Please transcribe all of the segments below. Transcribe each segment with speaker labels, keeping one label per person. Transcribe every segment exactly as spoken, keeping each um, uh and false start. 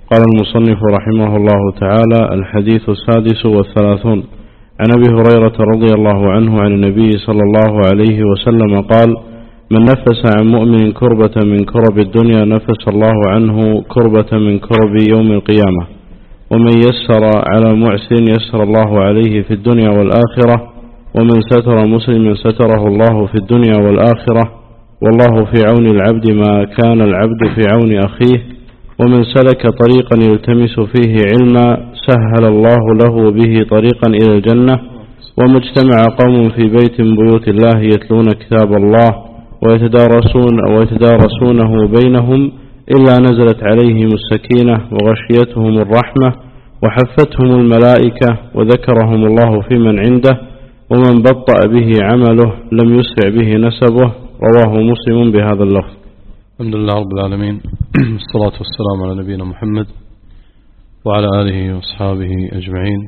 Speaker 1: قال المصنف رحمه الله تعالى: الحديث السادس والثلاثون عن أبي هريرة رضي الله عنه عن النبي صلى الله عليه وسلم قال: من نفس عن مؤمن كربة من كرب الدنيا نفس الله عنه كربة من كرب يوم القيامة، ومن يسر على معسر يسر الله عليه في الدنيا والآخرة، ومن ستر مسلم ستره الله في الدنيا والآخرة، والله في عون العبد ما كان العبد في عون أخيه، ومن سلك طريقا يلتمس فيه علما سهل الله له به طريقا إلى الجنة، وما اجتمع قوم في بيت من بيوت الله يتلون كتاب الله ويتدارسون ويتدارسونه بينهم إلا نزلت عليهم السكينة وغشيتهم الرحمة وحفتهم الملائكة وذكرهم الله في من عنده، ومن بطأ به عمله لم يسرع به نسبه. رواه مسلم بهذا اللفظ.
Speaker 2: الحمد لله رب العالمين، الصلاة والسلام على نبينا محمد وعلى آله وأصحابه أجمعين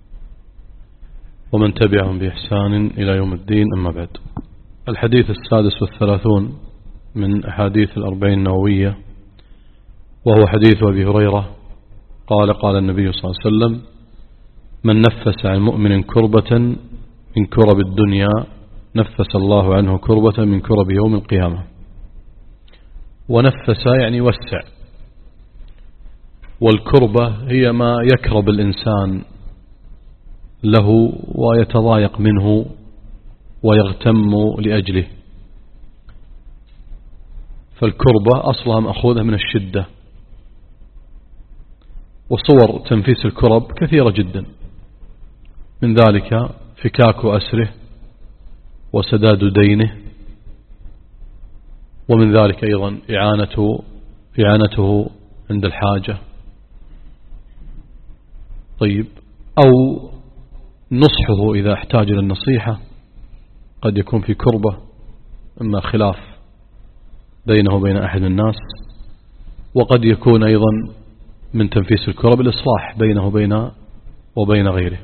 Speaker 2: ومن تبعهم بإحسان إلى يوم الدين، أما بعد. الحديث السادس والثلاثون من أحاديث الأربعين النووية، وهو حديث أبي هريرة قال: قال النبي صلى الله عليه وسلم: من نفس عن مؤمن كربة من كرب الدنيا نفس الله عنه كربة من كرب يوم القيامة. ونفس يعني وسع، والكربة هي ما يكرب الإنسان له ويتضايق منه ويغتم لأجله، فالكربة أصلها مأخوذة من الشدة. وصور تنفيس الكرب كثيرة جدا، من ذلك فكاك أسره وسداد دينه، ومن ذلك أيضا إعانته, إعانته عند الحاجة. طيب، أو نصحه إذا احتاج إلى النصيحة، قد يكون في كربة، إما خلاف بينه وبين أحد الناس، وقد يكون أيضا من تنفيس الكرب الإصلاح بينه وبين وبين غيره.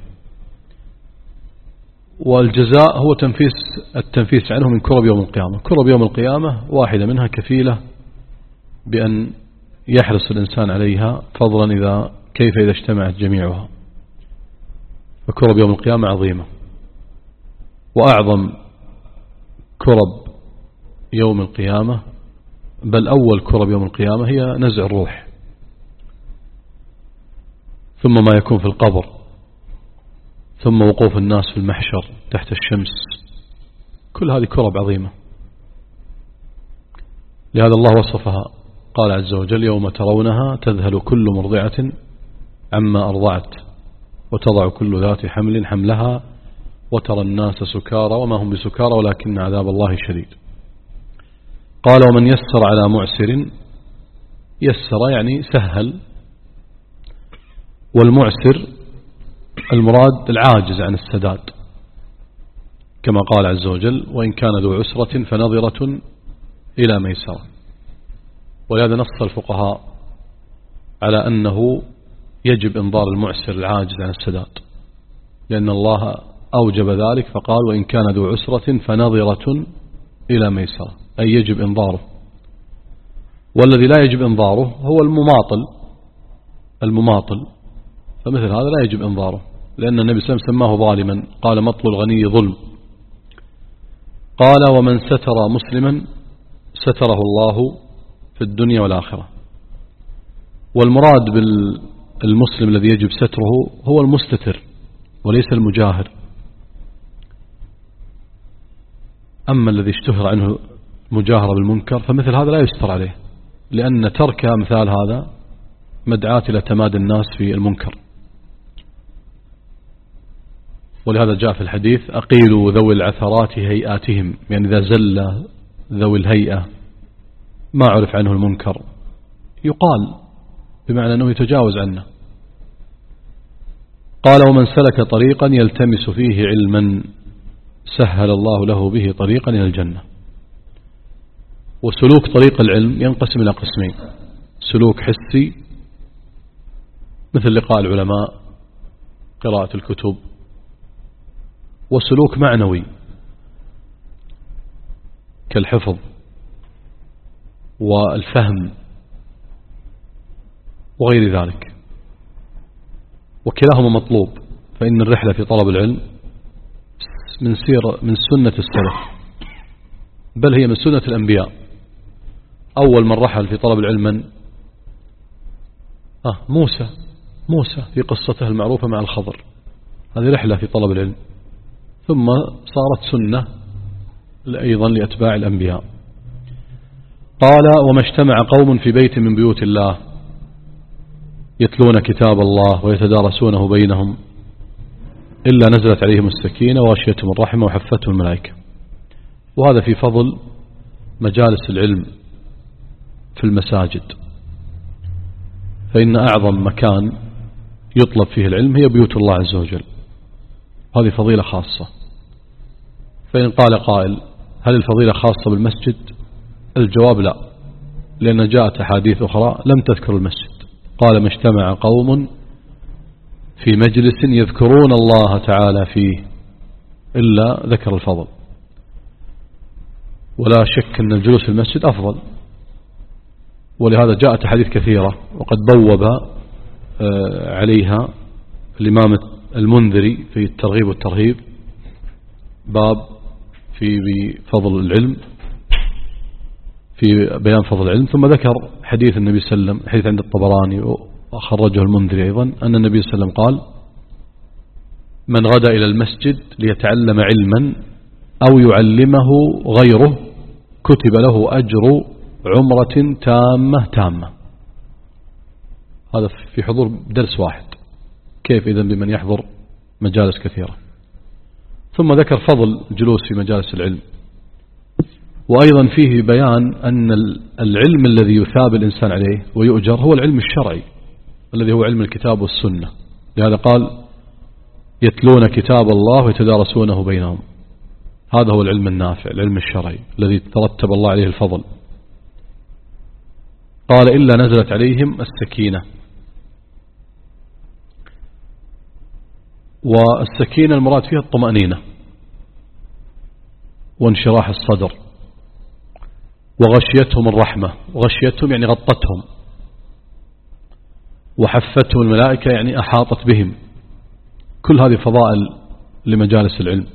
Speaker 2: والجزاء هو تنفيس التنفيس عنه من كرب يوم القيامة. كرب يوم القيامة واحدة منها كفيلة بأن يحرص الإنسان عليها، فضلا إذا كيف إذا اجتمعت جميعها. فكرب يوم القيامة عظيمة، وأعظم كرب يوم القيامة، بل أول كرب يوم القيامة، هي نزع الروح، ثم ما يكون في القبر، ثم وقوف الناس في المحشر تحت الشمس. كل هذه كرب عظيمة. لهذا الله وصفها، قال عز وجل: يوم ترونها تذهل كل مرضعة عما أرضعت وتضع كل ذات حمل حملها وترى الناس سكارى وما هم بسكارى ولكن عذاب الله شديد. قال: ومن يسر على معسر، يسر يعني سهل، والمعسر المراد العاجز عن السداد، كما قال عز وجل: وإن كان ذو عسرة فنظرة إلى ميسرة. ولهذا نص الفقهاء على أنه يجب إنظار المعسر العاجز عن السداد، لأن الله أوجب ذلك فقال: وإن كان ذو عسرة فنظرة إلى ميسرة، أي يجب إنظاره. والذي لا يجب إنظاره هو المماطل المماطل فمثل هذا لا يجب إنظاره، لأن النبي صلى الله عليه وسلم سماه ظالما، قال: مطل الغني ظلم. قال: ومن ستر مسلما ستره الله في الدنيا والآخرة. والمراد بالمسلم الذي يجب ستره هو المستتر وليس المجاهر. أما الذي اشتهر عنه مجاهرة بالمنكر فمثل هذا لا يستر عليه، لأن ترك مثال هذا مدعاة إلى تمادي الناس في المنكر. ولهذا جاء في الحديث: أقيلوا ذوي العثرات هيئاتهم، يعني إذا زل ذوي الهيئة ما عرف عنه المنكر يقال، بمعنى أنه يتجاوز عنه. قال: ومن سلك طريقا يلتمس فيه علما سهل الله له به طريقا إلى الجنة. وسلوك طريق العلم ينقسم إلى قسمين: سلوك حسي مثل لقاء العلماء، قراءة الكتب، وسلوك معنوي كالحفظ والفهم وغير ذلك، وكلاهما مطلوب. فإن الرحلة في طلب العلم من سيرة من سنة السلف، بل هي من سنة الأنبياء. أول من رحل في طلب العلم من؟ آه موسى موسى في قصته المعروفة مع الخضر، هذه رحلة في طلب العلم، ثم صارت سنة أيضا لأتباع الأنبياء. قال: وما اجتمع قوم في بيت من بيوت الله يتلون كتاب الله ويتدارسونه بينهم إلا نزلت عليهم السكينة وغشيتهم الرحمة وحفتهم الملائكة. وهذا في فضل مجالس العلم في المساجد، فإن أعظم مكان يطلب فيه العلم هي بيوت الله عز وجل، هذه فضيلة خاصة. فإن قال قائل: هل الفضيلة خاصة بالمسجد؟ الجواب لا، لأن جاءت أحاديث أخرى لم تذكر المسجد. قال: ما اجتمع قوم في مجلس يذكرون الله تعالى فيه إلا ذكر الفضل. ولا شك أن الجلوس في المسجد أفضل، ولهذا جاءت أحاديث كثيرة، وقد بوب عليها الإمام المنذري في الترغيب والترهيب باب في فضل العلم، في بيان فضل العلم، ثم ذكر حديث النبي صلى الله عليه وسلم، حديث عند الطبراني وخرجه المنذري أيضا، أن النبي صلى الله عليه وسلم قال: من غدا إلى المسجد ليتعلم علما أو يعلمه غيره كتب له أجر عمرة تامة تامة. هذا في حضور درس واحد، كيف إذن بمن يحضر مجالس كثيرة؟ ثم ذكر فضل الجلوس في مجالس العلم، وأيضا فيه بيان أن العلم الذي يثاب الإنسان عليه ويؤجر هو العلم الشرعي الذي هو علم الكتاب والسنة. لهذا قال: يتلون كتاب الله ويتدارسونه بينهم. هذا هو العلم النافع، العلم الشرعي الذي ترتب الله عليه الفضل. قال: إلا نزلت عليهم السكينة. والسكينة المراد فيها الطمأنينة وانشراح الصدر. وغشيتهم الرحمة، وغشيتهم يعني غطتهم، وحفتهم الملائكة يعني أحاطت بهم. كل هذه فضائل لمجالس العلم.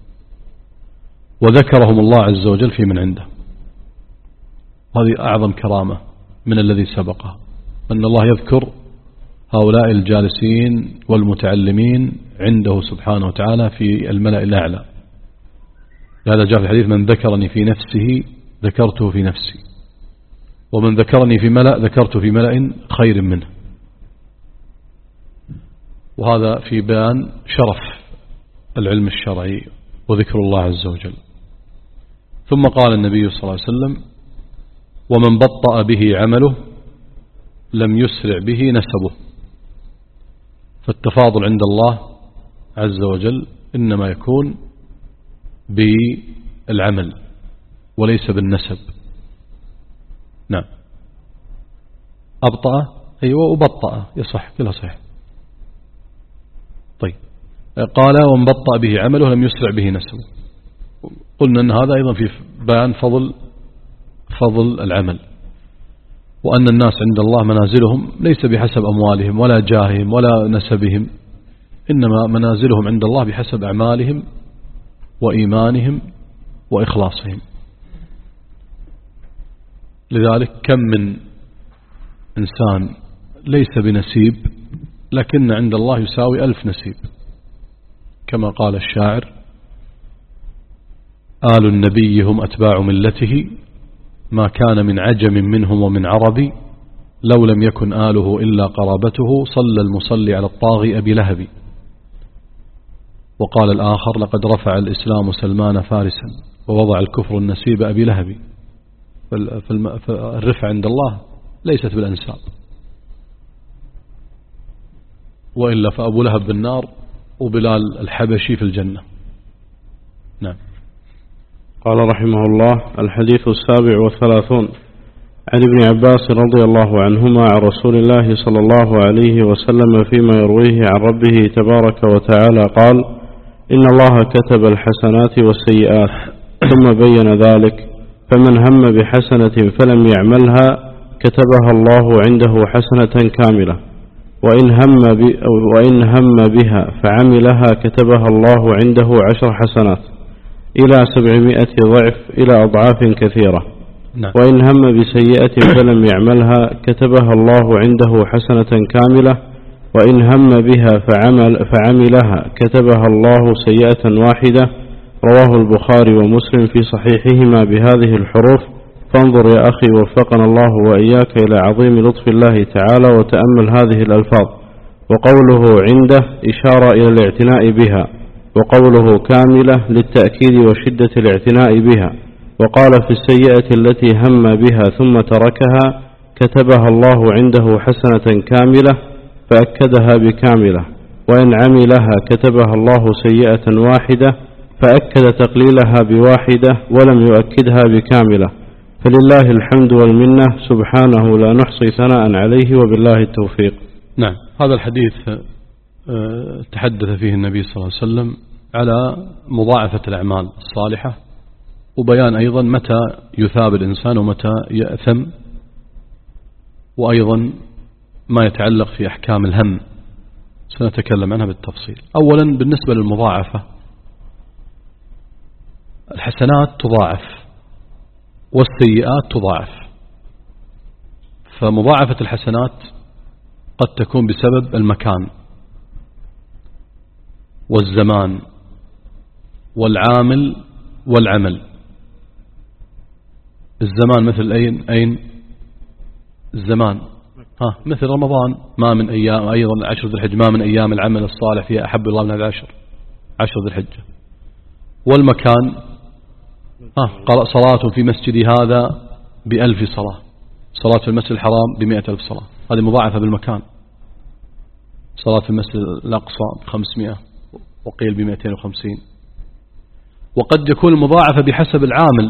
Speaker 2: وذكرهم الله عز وجل في من عنده، هذه أعظم كرامة من الذي سبقه، أن الله يذكر هؤلاء الجالسين والمتعلمين عنده سبحانه وتعالى في الملأ الأعلى. هذا جاء في الحديث: من ذكرني في نفسه ذكرته في نفسي، ومن ذكرني في ملأ ذكرته في ملأ خير منه. وهذا في بيان شرف العلم الشرعي وذكر الله عز وجل. ثم قال النبي صلى الله عليه وسلم: ومن بطأ به عمله لم يسرع به نسبه. فالتفاضل عند الله عز وجل إنما يكون بالعمل وليس بالنسب. نعم. أبطأ أيوة وبطأ يصح، كلها صحيح. طيب، قال: ومن بطأ به عمله لم يسرع به نسبه. قلنا أن هذا أيضا في بيان فضل فضل العمل، وأن الناس عند الله منازلهم ليس بحسب أموالهم ولا جاههم ولا نسبهم، إنما منازلهم عند الله بحسب أعمالهم وإيمانهم وإخلاصهم. لذلك كم من إنسان ليس بنسيب لكن عند الله يساوي ألف نسيب، كما قال الشاعر: آل النبي هم أتباع ملته ما كان من عجم منهم ومن عربي لو لم يكن آله إلا قرابته صلى المصلي على الطاغي أبي لهب. وقال الآخر: لقد رفع الإسلام سلمان فارسا ووضع الكفر النسيب أبي لهب. فالرفع عند الله ليست بالأنساب، وإلا فأبو لهب بالنار وبلال الحبشي في الجنة. نعم.
Speaker 1: قال رحمه الله: الحديث السابع والثلاثون عن ابن عباس رضي الله عنهما عن رسول الله صلى الله عليه وسلم فيما يرويه عن ربه تبارك وتعالى قال: إن الله كتب الحسنات والسيئات ثم بين ذلك، فمن هم بحسنة فلم يعملها كتبها الله عنده حسنة كاملة، وإن هم, وإن هم بها فعملها كتبها الله عنده عشر حسنات إلى سبعمائة ضعف إلى أضعاف كثيرة.
Speaker 2: نعم.
Speaker 1: وإن هم بسيئة فلم يعملها كتبها الله عنده حسنة كاملة، وإن هم بها فعمل فعملها كتبها الله سيئة واحدة. رواه البخاري ومسلم في صحيحهما بهذه الحروف. فانظر يا أخي وفقنا الله وإياك إلى عظيم لطف الله تعالى وتأمل هذه الألفاظ. وقوله عنده إشارة إلى الاعتناء بها، وقوله كاملة للتأكيد وشدة الاعتناء بها. وقال في السيئة التي هم بها ثم تركها كتبها الله عنده حسنة كاملة فأكدها بكاملة، وإن عملها كتبها الله سيئة واحدة فأكد تقليلها بواحدة ولم يؤكدها بكاملة. فلله الحمد والمنة سبحانه لا نحصي ثناء عليه وبالله التوفيق.
Speaker 2: نعم. هذا الحديث تحدث فيه النبي صلى الله عليه وسلم على مضاعفة الأعمال الصالحة، وبيان أيضا متى يثاب الإنسان ومتى يأثم، وأيضا ما يتعلق في أحكام الهم سنتكلم عنها بالتفصيل. أولا بالنسبة للمضاعفة، الحسنات تضاعف والسيئات تضاعف. فمضاعفة الحسنات قد تكون بسبب المكان والزمان والعامل والعمل. الزمان مثل أين أين الزمان ها مثل رمضان، ما من أيام، أيضا عشر ذي الحجة ما من أيام العمل الصالح فيها أحب الله من هذا العشر، عشر ذي الحجة. والمكان ها قرأ صلاة في مسجد هذا بألف صلاة، صلاة في المسجد الحرام بمئة ألف صلاة، هذه مضاعفة بالمكان. صلاة في المسجد الأقصى بخمسمائة وقيل بمئتين وخمسين. وقد يكون المضاعفة بحسب العامل،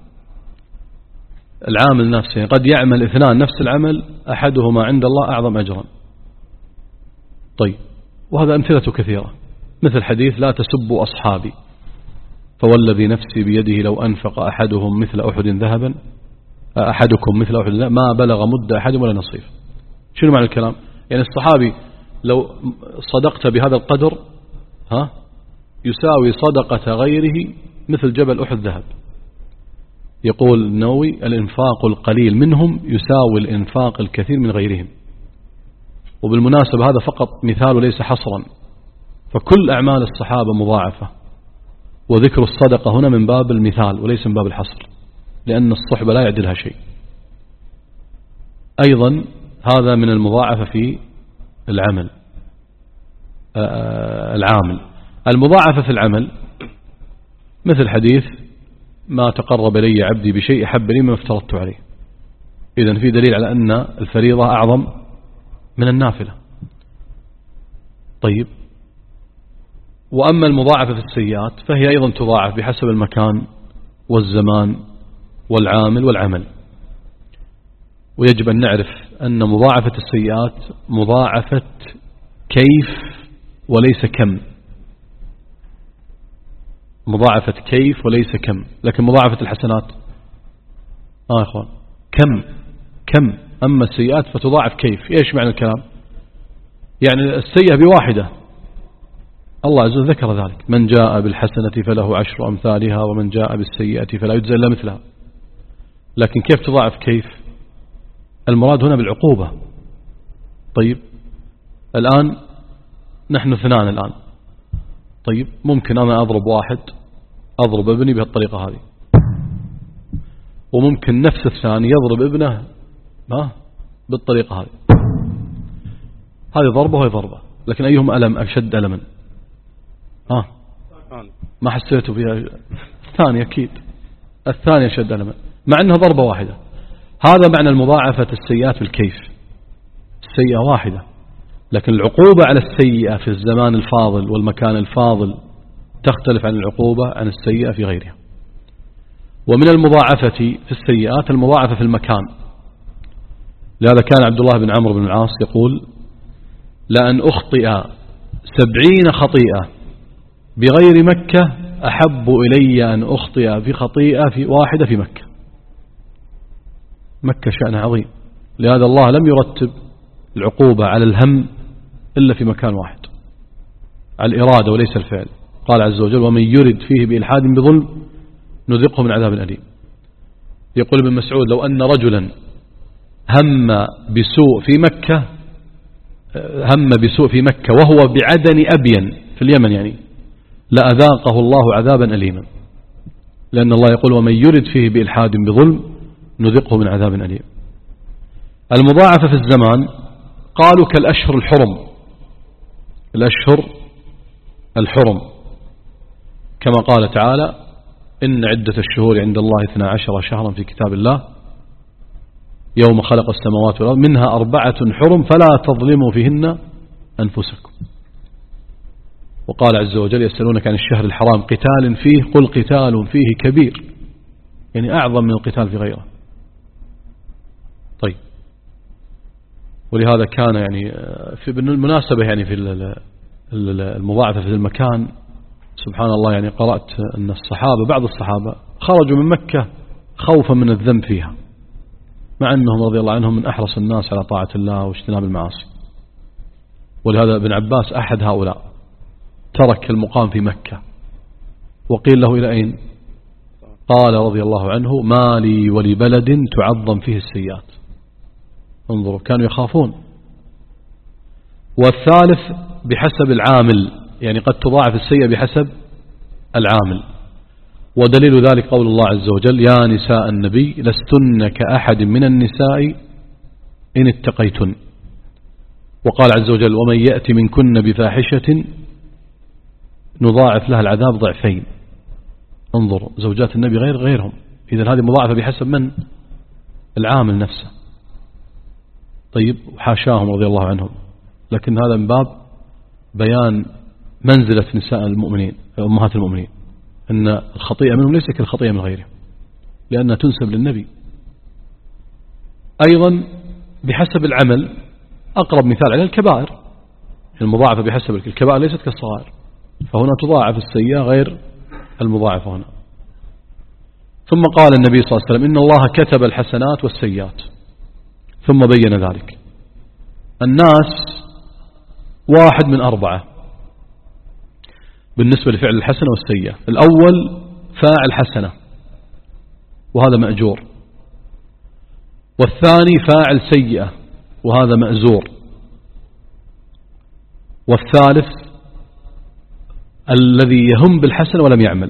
Speaker 2: العامل نفسه قد يعمل اثنان نفس العمل أحدهما عند الله أعظم أجرا. طيب، وهذا أمثلة كثيرة، مثل حديث لا تسبوا أصحابي فوالذي نفسي بيده لو أنفق أحدهم مثل أحد ذهبا أحدكم مثل أحد ذهبا ما بلغ مد أحد ولا نصيف. شنو معنى الكلام؟ يعني الصحابي لو صدقت بهذا القدر ها يساوي صدقة غيره مثل جبل أحد ذهب. يقول النووي الإنفاق القليل منهم يساوي الإنفاق الكثير من غيرهم. وبالمناسبة هذا فقط مثال وليس حصرا، فكل أعمال الصحابة مضاعفة، وذكر الصدقة هنا من باب المثال وليس من باب الحصر، لأن الصحبة لا يعدلها شيء. أيضا هذا من المضاعفة في العمل العامل. المضاعفة في العمل مثل حديث ما تقرب لي عبدي بشيء أحب لي مما افترضت عليه. إذن في دليل على أن الفريضة أعظم من النافلة. طيب، وأما المضاعفة في السيئات فهي أيضا تضاعف بحسب المكان والزمان والعامل والعمل. ويجب أن نعرف أن مضاعفة السيئات مضاعفة كيف وليس كم، مضاعفة كيف وليس كم. لكن مضاعفة الحسنات آه يا أخوان كم كم، أما السيئات فتضاعف كيف. إيش معنى الكلام؟ يعني السيئة بواحدة، الله عز وجل ذكر ذلك، من جاء بالحسنة فله عشر أمثالها ومن جاء بالسيئة فلا يجزى إلا مثلها. لكن كيف تضاعف كيف؟ المراد هنا بالعقوبة. طيب، الآن نحن اثنان الآن، طيب ممكن أنا أضرب واحد، أضرب ابني بهالطريقة هذه، وممكن نفس الثاني يضرب ابنه ما بالطريقة هذه. هذه ضربة وهي ضربة، لكن أيهم ألم أشد ألما؟ ها ما حسيته فيها؟ الثانية أكيد، الثانية أشد ألما مع أنها ضربة واحدة. هذا معنى المضاعفة السيئات بالكيف. السيئة واحدة، لكن العقوبة على السيئة في الزمان الفاضل والمكان الفاضل تختلف عن العقوبة عن السيئة في غيرها. ومن المضاعفة في السيئات المضاعفة في المكان. لهذا كان عبد الله بن عمرو بن العاص يقول لأن أخطئ سبعين خطيئة بغير مكة أحب إلي أن أخطئ في خطيئة في واحدة في مكة. مكة شأن عظيم، لهذا الله لم يرتب العقوبة على الهم إلا في مكان واحد، على الإرادة وليس الفعل. قال عز وجل ومن يرد فيه بإلحاد بظلم نذقه من عذاب أليم. يقول ابن مسعود لو أن رجلا هم بسوء في مكة هم بسوء في مكة وهو بعدن أبين في اليمن يعني لأذاقه الله عذابا أليما، لأن الله يقول ومن يرد فيه بإلحاد بظلم نذقه من عذاب أليم. المضاعفة في الزمان قالوا كالأشهر الحرم، الأشهر الحرم كما قال تعالى إن عدة الشهور عند الله اثنا عشر شهرا في كتاب الله يوم خلق السماوات والأرض منها أربعة حرم فلا تظلموا فيهن أنفسكم. وقال عز وجل يسألونك عن الشهر الحرام قتال فيه قل قتال فيه كبير، يعني أعظم من القتال في غيره. طيب، ولهذا كان يعني في بالمناسبة يعني في المضاعفة في المكان سبحان الله يعني قرأت أن الصحابة بعض الصحابة خرجوا من مكة خوفا من الذنب فيها، مع أنهم رضي الله عنهم من أحرص الناس على طاعة الله واجتناب المعاصي. ولهذا ابن عباس أحد هؤلاء ترك المقام في مكة، وقيل له إلى أين؟ قال رضي الله عنه ما لي ولبلد تعظم فيه السيئات. انظروا كانوا يخافون. والثالث بحسب العامل، يعني قد تضاعف السيئة بحسب العامل. ودليل ذلك قول الله عز وجل يا نساء النبي لستن كأحد من النساء إن اتقيتن. وقال عز وجل ومن يأتي منكن بفاحشة نضاعف لها العذاب ضعفين. انظر زوجات النبي غير غيرهم، إذن هذه مضاعفة بحسب من؟ العامل نفسه. طيب وحاشاهم رضي الله عنهم، لكن هذا من باب بيان منزلة نساء المؤمنين أمهات المؤمنين، أن الخطيئة منهم ليس كالخطيئة من غيرهم لأنها تنسب للنبي. أيضا بحسب العمل أقرب مثال على الكبائر، المضاعفة بحسب الكبائر ليست كالصغائر، فهنا تضاعف السيئة غير المضاعفة هنا. ثم قال النبي صلى الله عليه وسلم إن الله كتب الحسنات والسيئات، ثم بين ذلك. الناس واحد من أربعة بالنسبة لفعل الحسنة والسيئة. الأول فاعل حسنة وهذا مأجور، والثاني فاعل سيئة وهذا مأزور، والثالث الذي يهم بالحسنة ولم يعمل،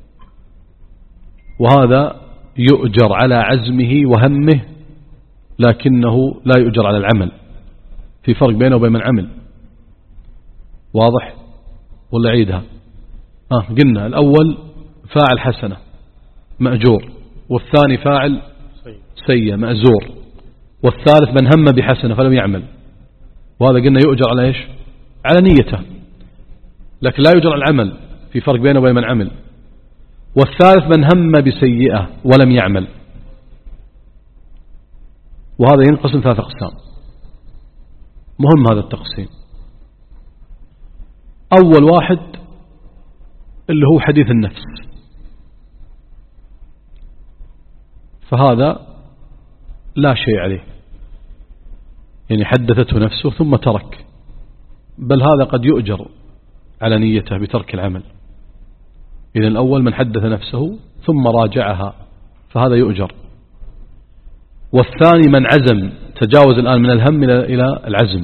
Speaker 2: وهذا يؤجر على عزمه وهمه لكنه لا يؤجر على العمل، في فرق بينه وبين من عمل. واضح ولا عيدها؟ آه قلنا الأول فاعل حسنة مأجور، والثاني فاعل سيئة مأزور، والثالث من هم بحسنة فلم يعمل، وهذا قلنا يؤجر على إيش؟ على نيته، لكن لا يؤجر على العمل، في فرق بينه وبين من عمل. والثالث من هم بسيئة ولم يعمل، وهذا ينقسم ثلاث أقسام. مهم هذا التقسيم. أول واحد اللي هو حديث النفس، فهذا لا شيء عليه، يعني حدثته نفسه ثم ترك، بل هذا قد يؤجر على نيته بترك العمل. إذن الأول من حدث نفسه ثم راجعها فهذا يؤجر. والثاني من عزم، تجاوز الآن من الهم إلى العزم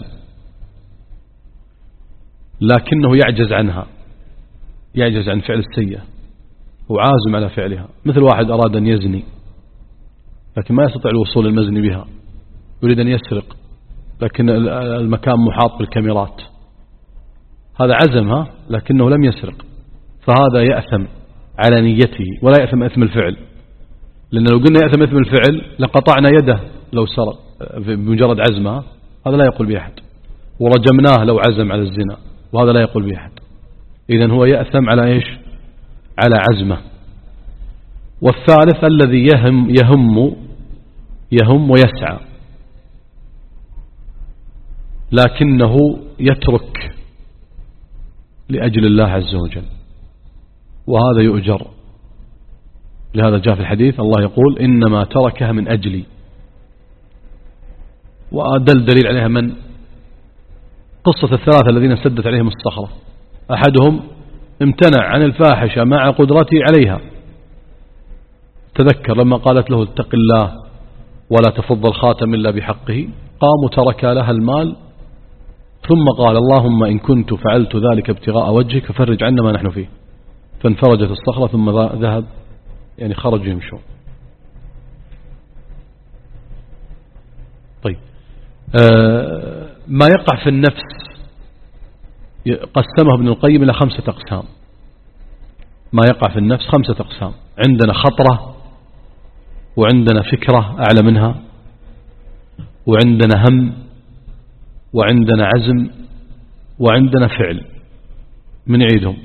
Speaker 2: لكنه يعجز عنها، يعجز عن فعل السيئة وعازم على فعلها. مثل واحد أراد أن يزني لكن ما يستطيع الوصول المزني بها، يريد أن يسرق لكن المكان محاط بالكاميرات، هذا عزمها لكنه لم يسرق، فهذا يأثم على نيته ولا يأثم إثم الفعل، لأن لو قلنا يأثم إثم الفعل لقطعنا يده لو سرق بمجرد عزمها، هذا لا يقول به أحد، ورجمناه لو عزم على الزنا، وهذا لا يقول به أحد. إذن هو يأثم على إيش؟ على عزمه. والثالث الذي يهم يهم يهم ويسعى لكنه يترك لأجل الله عز وجل، وهذا يؤجر. لهذا جاء في الحديث الله يقول إنما تركها من أجلي، ودل دليل عليها من قصة الثلاثة الذين سدت عليهم الصخرة. أحدهم امتنع عن الفاحشة مع قدرته عليها، تذكر لما قالت له اتق الله ولا تفض الخاتم إلا بحقه، قام وترك لها المال ثم قال اللهم إن كنت فعلت ذلك ابتغاء وجهك ففرج عنا ما نحن فيه، فانفرجت الصخرة ثم ذهب يعني خرجوا يمشون. طيب آه ما يقع في النفس قسمه ابن القيم إلى خمسة أقسام. ما يقع في النفس خمسة أقسام: عندنا خطرة، وعندنا فكرة أعلى منها، وعندنا هم، وعندنا عزم، وعندنا فعل. من عيدهم: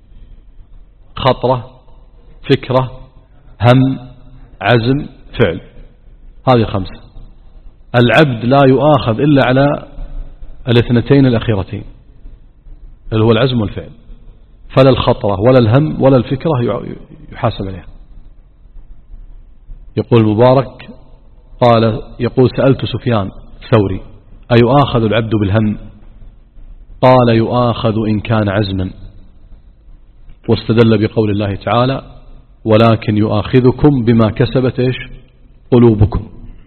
Speaker 2: خطرة، فكرة، هم، عزم، فعل. هذه خمسة. العبد لا يؤاخذ إلا على الاثنتين الأخيرتين اللي هو العزم والفعل، فلا الخطرة ولا الهم ولا الفكرة يحاسب عليها. يقول المبارك قال يقول سألت سفيان الثوري أيؤاخذ العبد بالهم؟ قال يؤاخذ إن كان عزما، واستدل بقول الله تعالى ولكن يؤاخذكم بما كسبت إيش قلوبكم.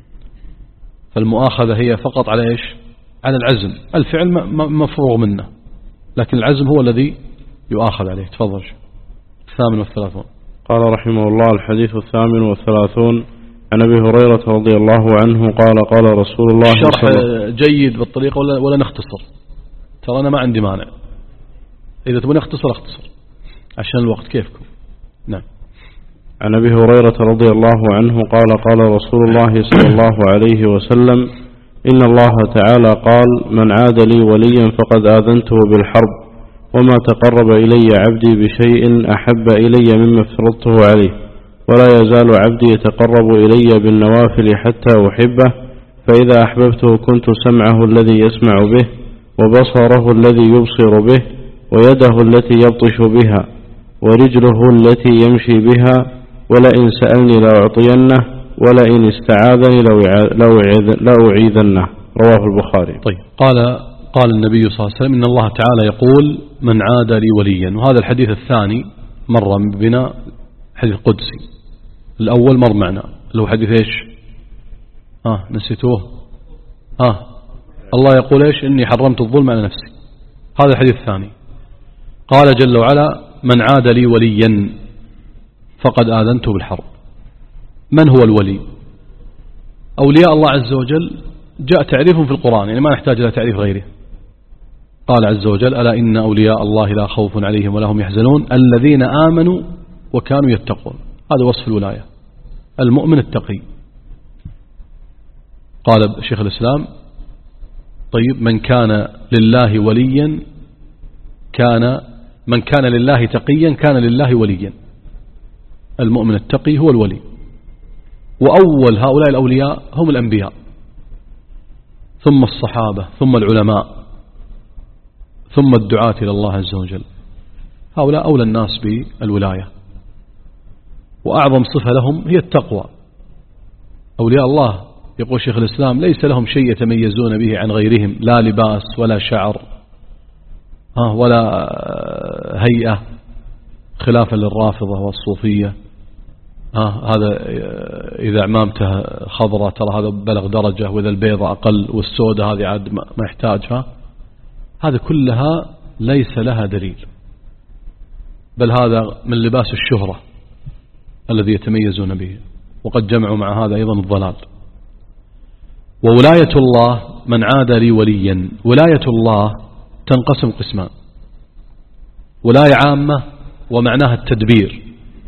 Speaker 2: فالمؤاخذة هي فقط على إيش؟ على العزم. الفعل مفروغ منه، لكن العزم هو الذي يؤاخذ عليه. تفضل. الثامن والثلاثون.
Speaker 1: قال رحمه الله: الحديث الثامن والثلاثون عن أبي هريرة رضي الله عنه قال قال رسول الله
Speaker 2: شرح جيد بالطريقة ولا, ولا نختصر؟ ترى أنا ما عندي مانع، إذا تبون نختصر اختصر عشان الوقت. كيفكم؟ نعم.
Speaker 1: عن أبي هريرة رضي الله عنه قال قال رسول الله صلى الله عليه وسلم: إن الله تعالى قال: من عاد لي وليا فقد آذنته بالحرب، وما تقرب إلي عبدي بشيء أحب إلي مما افترضته عليه، ولا يزال عبدي يتقرب إلي بالنوافل حتى أحبه، فإذا أحببته كنت سمعه الذي يسمع به، وبصره الذي يبصر به، ويده التي يبطش بها، ورجله التي يمشي بها، ولئن سألني لأعطينه، ولئن استعاذني لأعيذنه. رواه البخاري.
Speaker 2: طيب. قال قال النبي صلى الله عليه وسلم: إن الله تعالى يقول: من عاد لي وليا. وهذا الحديث الثاني مر بنا حديث قدسي، الأول مر معنا اللي هو حديث إيش؟ آه نسيتوه. آه الله يقول إيش؟ إني حرمت الظلم على نفسي. هذا الحديث الثاني. قال جل وعلا: من عاد لي وليا فقد آذنته بالحرب. من هو الولي؟ أولياء الله عز وجل جاء تعريفهم في القرآن، يعني ما نحتاج إلى تعريف غيره. قال عز وجل: ألا إن أولياء الله لا خوف عليهم ولا هم يحزنون الذين آمنوا وكانوا يتقون. هذا وصف الولاية، المؤمن التقي. قال شيخ الإسلام: طيب من كان لله وليا كان من كان لله تقيا كان لله وليا. المؤمن التقي هو الولي. وأول هؤلاء الأولياء هم الأنبياء، ثم الصحابة، ثم العلماء، ثم الدعاة إلى الله عز وجل. هؤلاء أولى الناس بالولاية، وأعظم صفة لهم هي التقوى. أولياء الله يقول شيخ الإسلام ليس لهم شيء يتميزون به عن غيرهم، لا لباس ولا شعر ولا هيئة، خلافا للرافضة والصوفية. هذا إذا عمامته خضرة ترى هذا بلغ درجة، وإذا البيضة أقل، والسودة هذه عاد ما يحتاجها. هذا كلها ليس لها دليل، بل هذا من لباس الشهرة الذي يتميزون به، وقد جمعوا مع هذا أيضا الضلال. وولاية الله: من عاد لي وليا. ولاية الله تنقسم قسمان: ولاية عامة ومعناها التدبير،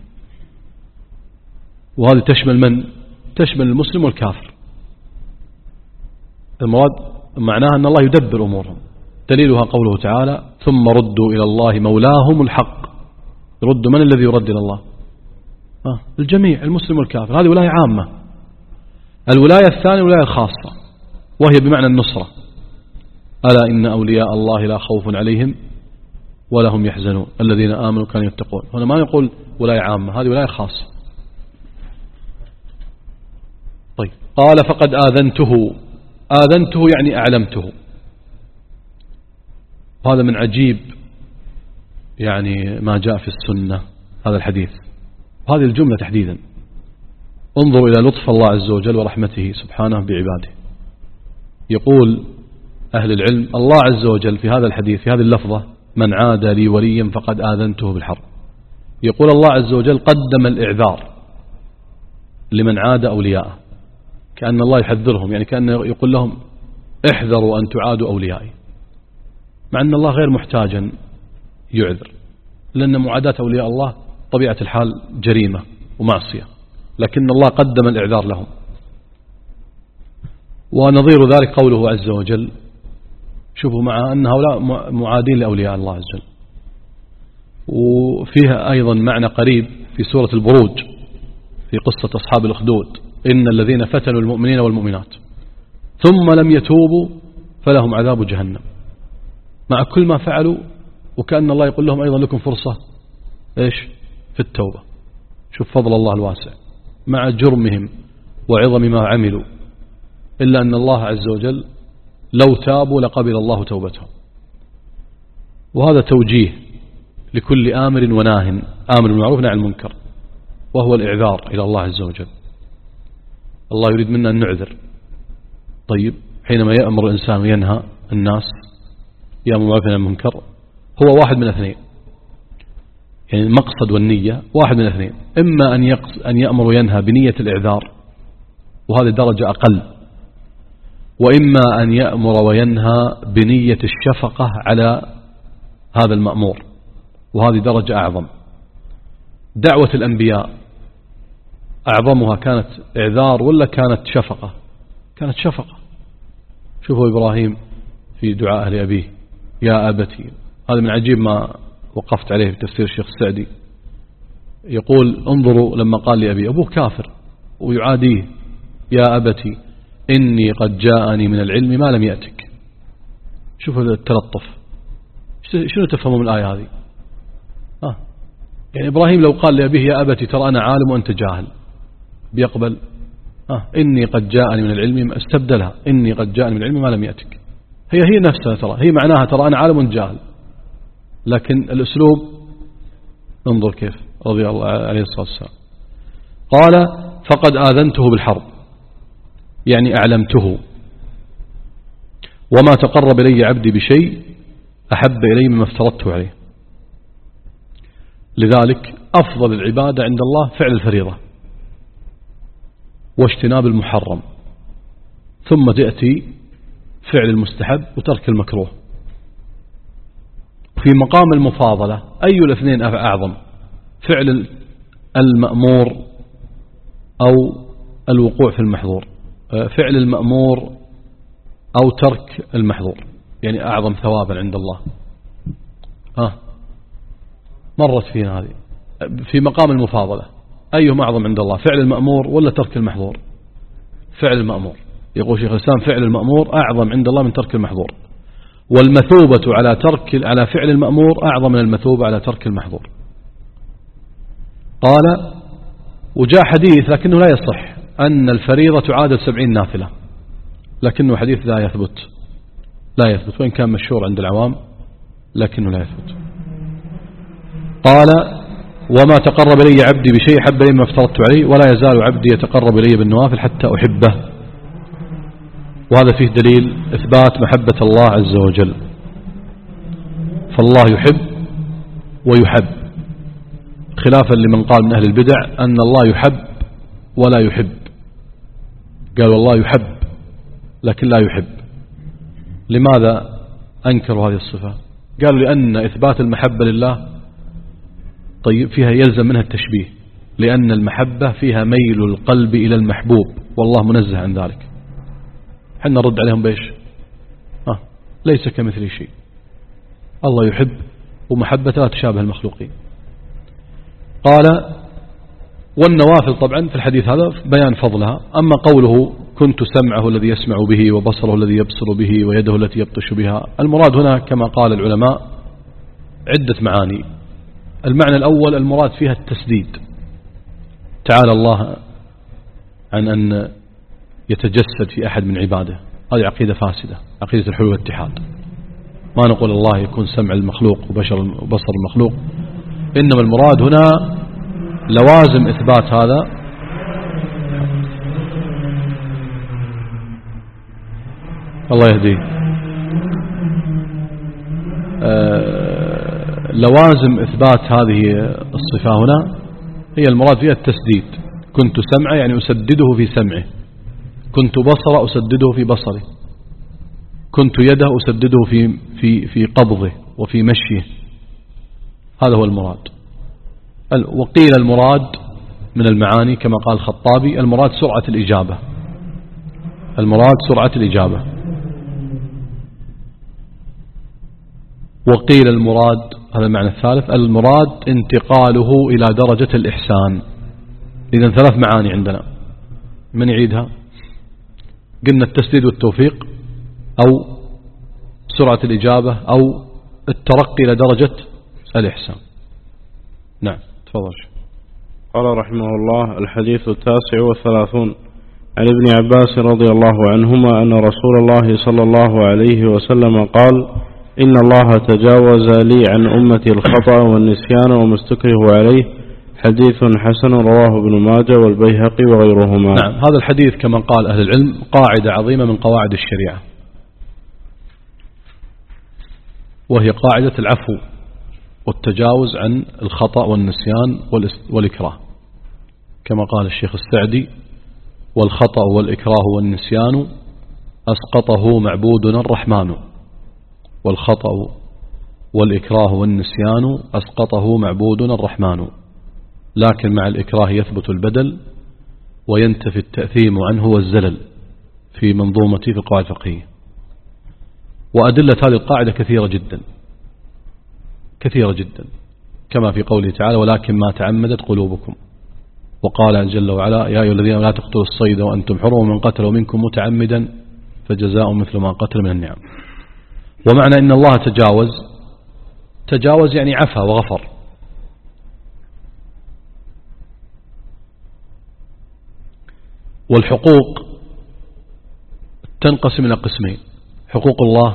Speaker 2: وهذه تشمل من؟ تشمل المسلم والكافر. المراد معناها أن الله يدبر أمورهم. دليلها قوله تعالى: ثم ردوا إلى الله مولاهم الحق. يرد من الذي يرد إلى الله؟ آه الجميع، المسلم والكافر. هذه ولاية عامة. الولاية الثانية ولاية خاصة، وهي بمعنى النصرة: ألا إن أولياء الله لا خوف عليهم ولا هم يحزنون الذين آمنوا كانوا يتقون. هنا ما نقول ولاية عامة، هذه ولاية خاصة. طيب. قال: فقد آذنته آذنته يعني أعلمته. وهذا من عجيب يعني ما جاء في السنة هذا الحديث، وهذه الجملة تحديدا. انظر إلى لطف الله عز وجل ورحمته سبحانه بعباده. يقول أهل العلم الله عز وجل في هذا الحديث في هذه اللفظة من عاد لي وليا فقد آذنته بالحرب. يقول الله عز وجل قدم الإعذار لمن عاد أولياءه، كأن الله يحذرهم، يعني كأن يقول لهم احذروا أن تعادوا أوليائي، مع أن الله غير محتاجا يعذر، لأن معاداة أولياء الله طبيعة الحال جريمة ومعصية، لكن الله قدم الإعذار لهم. ونظير ذلك قوله عز وجل، شوفوا مع أن هؤلاء معادين لأولياء الله عز وجل. وفيها أيضا معنى قريب في سورة البروج في قصة أصحاب الأخدود، إن الذين فتنوا المؤمنين والمؤمنات ثم لم يتوبوا فلهم عذاب جهنم. مع كل ما فعلوا وكأن الله يقول لهم أيضا لكم فرصة إيش في التوبة. شوف فضل الله الواسع، مع جرمهم وعظم ما عملوا، إلا أن الله عز وجل لو تابوا لقبل الله توبتهم. وهذا توجيه لكل آمر وناه، آمر بالمعروف نهي عن المنكر، وهو الإعذار إلى الله عز وجل. الله يريد منا أن نعذر. طيب حينما يأمر الإنسان وينهى الناس يأمر بالمعروف ونهي عن المنكر، هو واحد من اثنين، يعني المقصد والنية واحد من اثنين، إما أن أن يأمر وينهى بنية الإعذار وهذه درجة أقل، وإما أن يأمر وينهى بنية الشفقة على هذا المأمور وهذه درجة أعظم. دعوة الأنبياء أعظمها كانت إعذار ولا كانت شفقة؟ كانت شفقة. شوفوا إبراهيم في دعاء لأبيه يا أبتي، هذا من عجيب ما وقفت عليه في تفسير الشيخ السعدي. يقول انظروا لما قال لأبي، أبوه كافر ويعاديه، يا أبتي إني قد جاءني من العلم ما لم يأتك. شوفوا التلطف، شنو تفهموا من الآية هذه؟ آه. يعني إبراهيم لو قال لأبيه يا أبتي ترى أنا عالم وأنت جاهل بيقبل؟ آه. إني قد جاءني من العلم، استبدلها إني قد جاءني من العلم ما لم يأتك. هي هي نفسها، ترى هي معناها ترى أنا عالم وأنت جاهل، لكن الأسلوب انظر كيف رضي الله عليه الصلاة والسلام. قال فقد آذنته بالحرب، يعني أعلمته، وما تقرب إلي عبدي بشيء أحب إلي مما افترضته عليه. لذلك أفضل العبادة عند الله فعل الفريضة واجتناب المحرم، ثم تأتي فعل المستحب وترك المكروه. في مقام المفاضلة أي الاثنين أعظم، فعل المأمور أو الوقوع في المحظور؟ فعل المأمور أو ترك المحظور، يعني أعظم ثوابا عند الله. آه. مرت فينا هذه في مقام المفاضلة، أيهم أعظم عند الله، فعل المأمور ولا ترك المحظور؟ فعل المأمور. يقول شيخ الإسلام فعل المأمور أعظم عند الله من ترك المحظور، والمثوبة على ترك على فعل المأمور أعظم من المثوبة على ترك المحظور. قال وجاء حديث لكنه لا يصح أن الفريضة تعادل سبعين نافلة، لكنه حديث لا يثبت لا يثبت وإن كان مشهور عند العوام لكنه لا يثبت. قال وما تقرب إلي عبدي بشيء حب لي ما افترضت عليه، ولا يزال عبدي يتقرب إلي بالنوافل حتى أحبه. وهذا فيه دليل إثبات محبة الله عز وجل، فالله يحب ويحب، خلافا لمن قال من أهل البدع أن الله يحب ولا يحب. قالوا الله يحب لكن لا يحب. لماذا أنكروا هذه الصفة؟ قالوا لأن إثبات المحبة لله طيب فيها يلزم منها التشبيه، لأن المحبة فيها ميل القلب إلى المحبوب والله منزه عن ذلك. حنا نرد عليهم بإيش؟ آه ليس كمثل شيء، الله يحب ومحبته لا تشابه المخلوقين. قال والنوافل طبعا في الحديث هذا بيان فضلها. أما قوله كنت سمعه الذي يسمع به وبصره الذي يبصر به ويده التي يبطش بها، المراد هنا كما قال العلماء عدة معاني. المعنى الأول المراد فيها التسديد، تعالى الله عن أن يتجسد في أحد من عباده، هذه عقيدة فاسدة، عقيدة الحلول والاتحاد. ما نقول الله يكون سمع المخلوق وبشر وبصر المخلوق، إنما المراد هنا لوازم إثبات هذا. الله يهديه. آه لوازم إثبات هذه الصفة هنا هي المراد فيها التسديد. كنت سمعه يعني أسدده في سمعه، كنت بصره أسدده في بصره، كنت يده أسدده في في في قبضه وفي مشيه. هذا هو المراد. وقيل المراد من المعاني كما قال الخطابي المراد سرعة الإجابة، المراد سرعة الإجابة. وقيل المراد، هذا المعنى الثالث، المراد انتقاله إلى درجة الإحسان. إذن ثلاث معاني عندنا، من يعيدها؟ قلنا التسديد والتوفيق، أو سرعة الإجابة، أو الترقي إلى درجة الإحسان. نعم تفضل.
Speaker 1: قال رحمه الله: الحديث التاسع والثلاثون عن ابن عباس رضي الله عنهما أن رسول الله صلى الله عليه وسلم قال: إن الله تجاوز لي عن أمتي الخطأ والنسيان وما استكرهوا عليه. حديث حسن رواه ابن ماجه والبيهقي وغيرهما.
Speaker 2: نعم، هذا الحديث كما قال أهل العلم قاعدة عظيمة من قواعد الشريعة، وهي قاعدة العفو والتجاوز عن الخطأ والنسيان والإكراه، كما قال الشيخ السعدي: والخطأ والإكراه والنسيان أسقطه معبودنا الرحمن. والخطأ والإكراه والنسيان أسقطه معبودنا الرحمن، لكن مع الإكراه يثبت البدل وينتفي التأثيم عنه والزلل، في منظومتي في القواعد الفقهية. وأدلة هذه القاعدة كثيرة جدا كثيرة جدا، كما في قوله تعالى: ولكن ما تعمدت قلوبكم. وقال جل وعلا: يا أيها الذين لا تقتلوا الصيد وأنتم حرم ومن قتلوا منكم متعمدا فجزاء مثل ما قتل من النعم. ومعنى إن الله تجاوز، تجاوز يعني عفا وغفر. والحقوق تنقسم إلى قسمين: حقوق الله،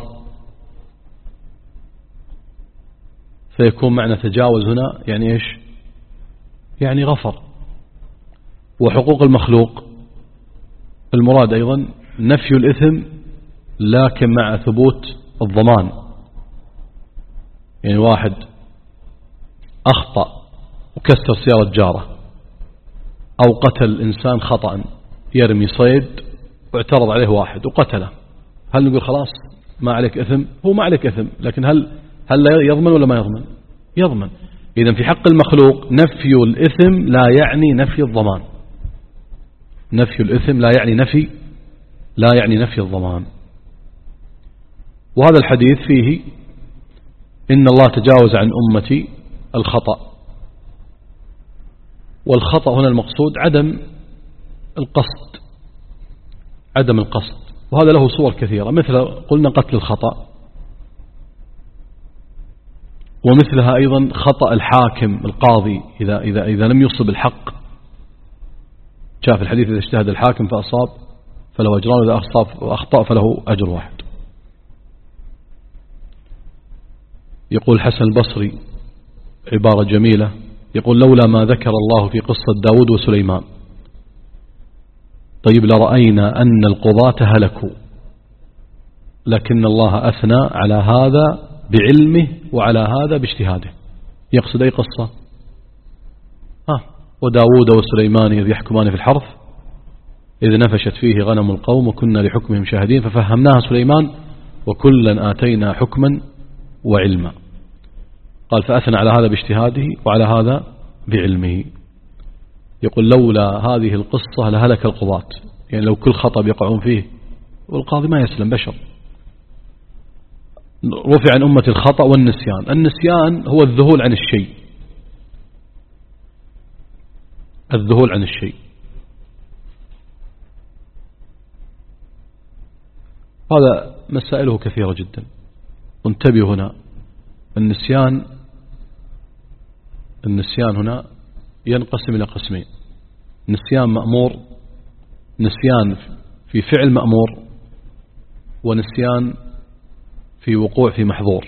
Speaker 2: فيكون معنى تجاوز هنا يعني إيش؟ يعني غفر. وحقوق المخلوق المراد أيضا نفي الإثم لكن مع ثبوت الضمان. يعني واحد أخطأ وكسر سيارة جاره، أو قتل إنسان خطأ، يرمي صيد واعترض عليه واحد وقتله، هل نقول خلاص ما عليك إثم؟ هو ما عليك إثم، لكن هل هل يضمن ولا ما يضمن؟ يضمن. إذن في حق المخلوق نفي الإثم لا يعني نفي الضمان، نفي الإثم لا يعني نفي لا يعني نفي الضمان. وهذا الحديث فيه إن الله تجاوز عن أمتي الخطأ. والخطأ هنا المقصود عدم القصد، عدم القصد، وهذا له صور كثيرة، مثل قلنا قتل الخطأ، ومثلها أيضا خطأ الحاكم القاضي إذا, إذا, إذا لم يصب الحق. شاف الحديث: إذا اجتهد الحاكم فأصاب فله أجران، وإذا أخطأ فله أجر واحد. يقول حسن البصري عبارة جميلة، يقول: لولا ما ذكر الله في قصة داود وسليمان طيب لرأينا أن القضاة هلكوا، لكن الله أثنى على هذا بعلمه وعلى هذا باجتهاده. يقصد أي قصة؟ ها وداود وسليمان إذ يحكمان في الحرث إذ نفشت فيه غنم القوم وكنا لحكمهم شاهدين ففهمناها سليمان وكلا آتينا حكما وعلما. قال: فأثنى على هذا باجتهاده وعلى هذا بعلمه. يقول: لولا هذه القصة لهلك القضاة، يعني لو كل خطأ يقعون فيه، والقاضي ما يسلم بشر. رفع عن أمة الخطأ والنسيان. النسيان هو الذهول عن الشيء، الذهول عن الشيء. هذا مسائله كثيرة جدا، وانتبهوا هنا. النسيان النسيان هنا ينقسم إلى قسمين: نسيان مأمور، نسيان في فعل مأمور، ونسيان في وقوع في محظور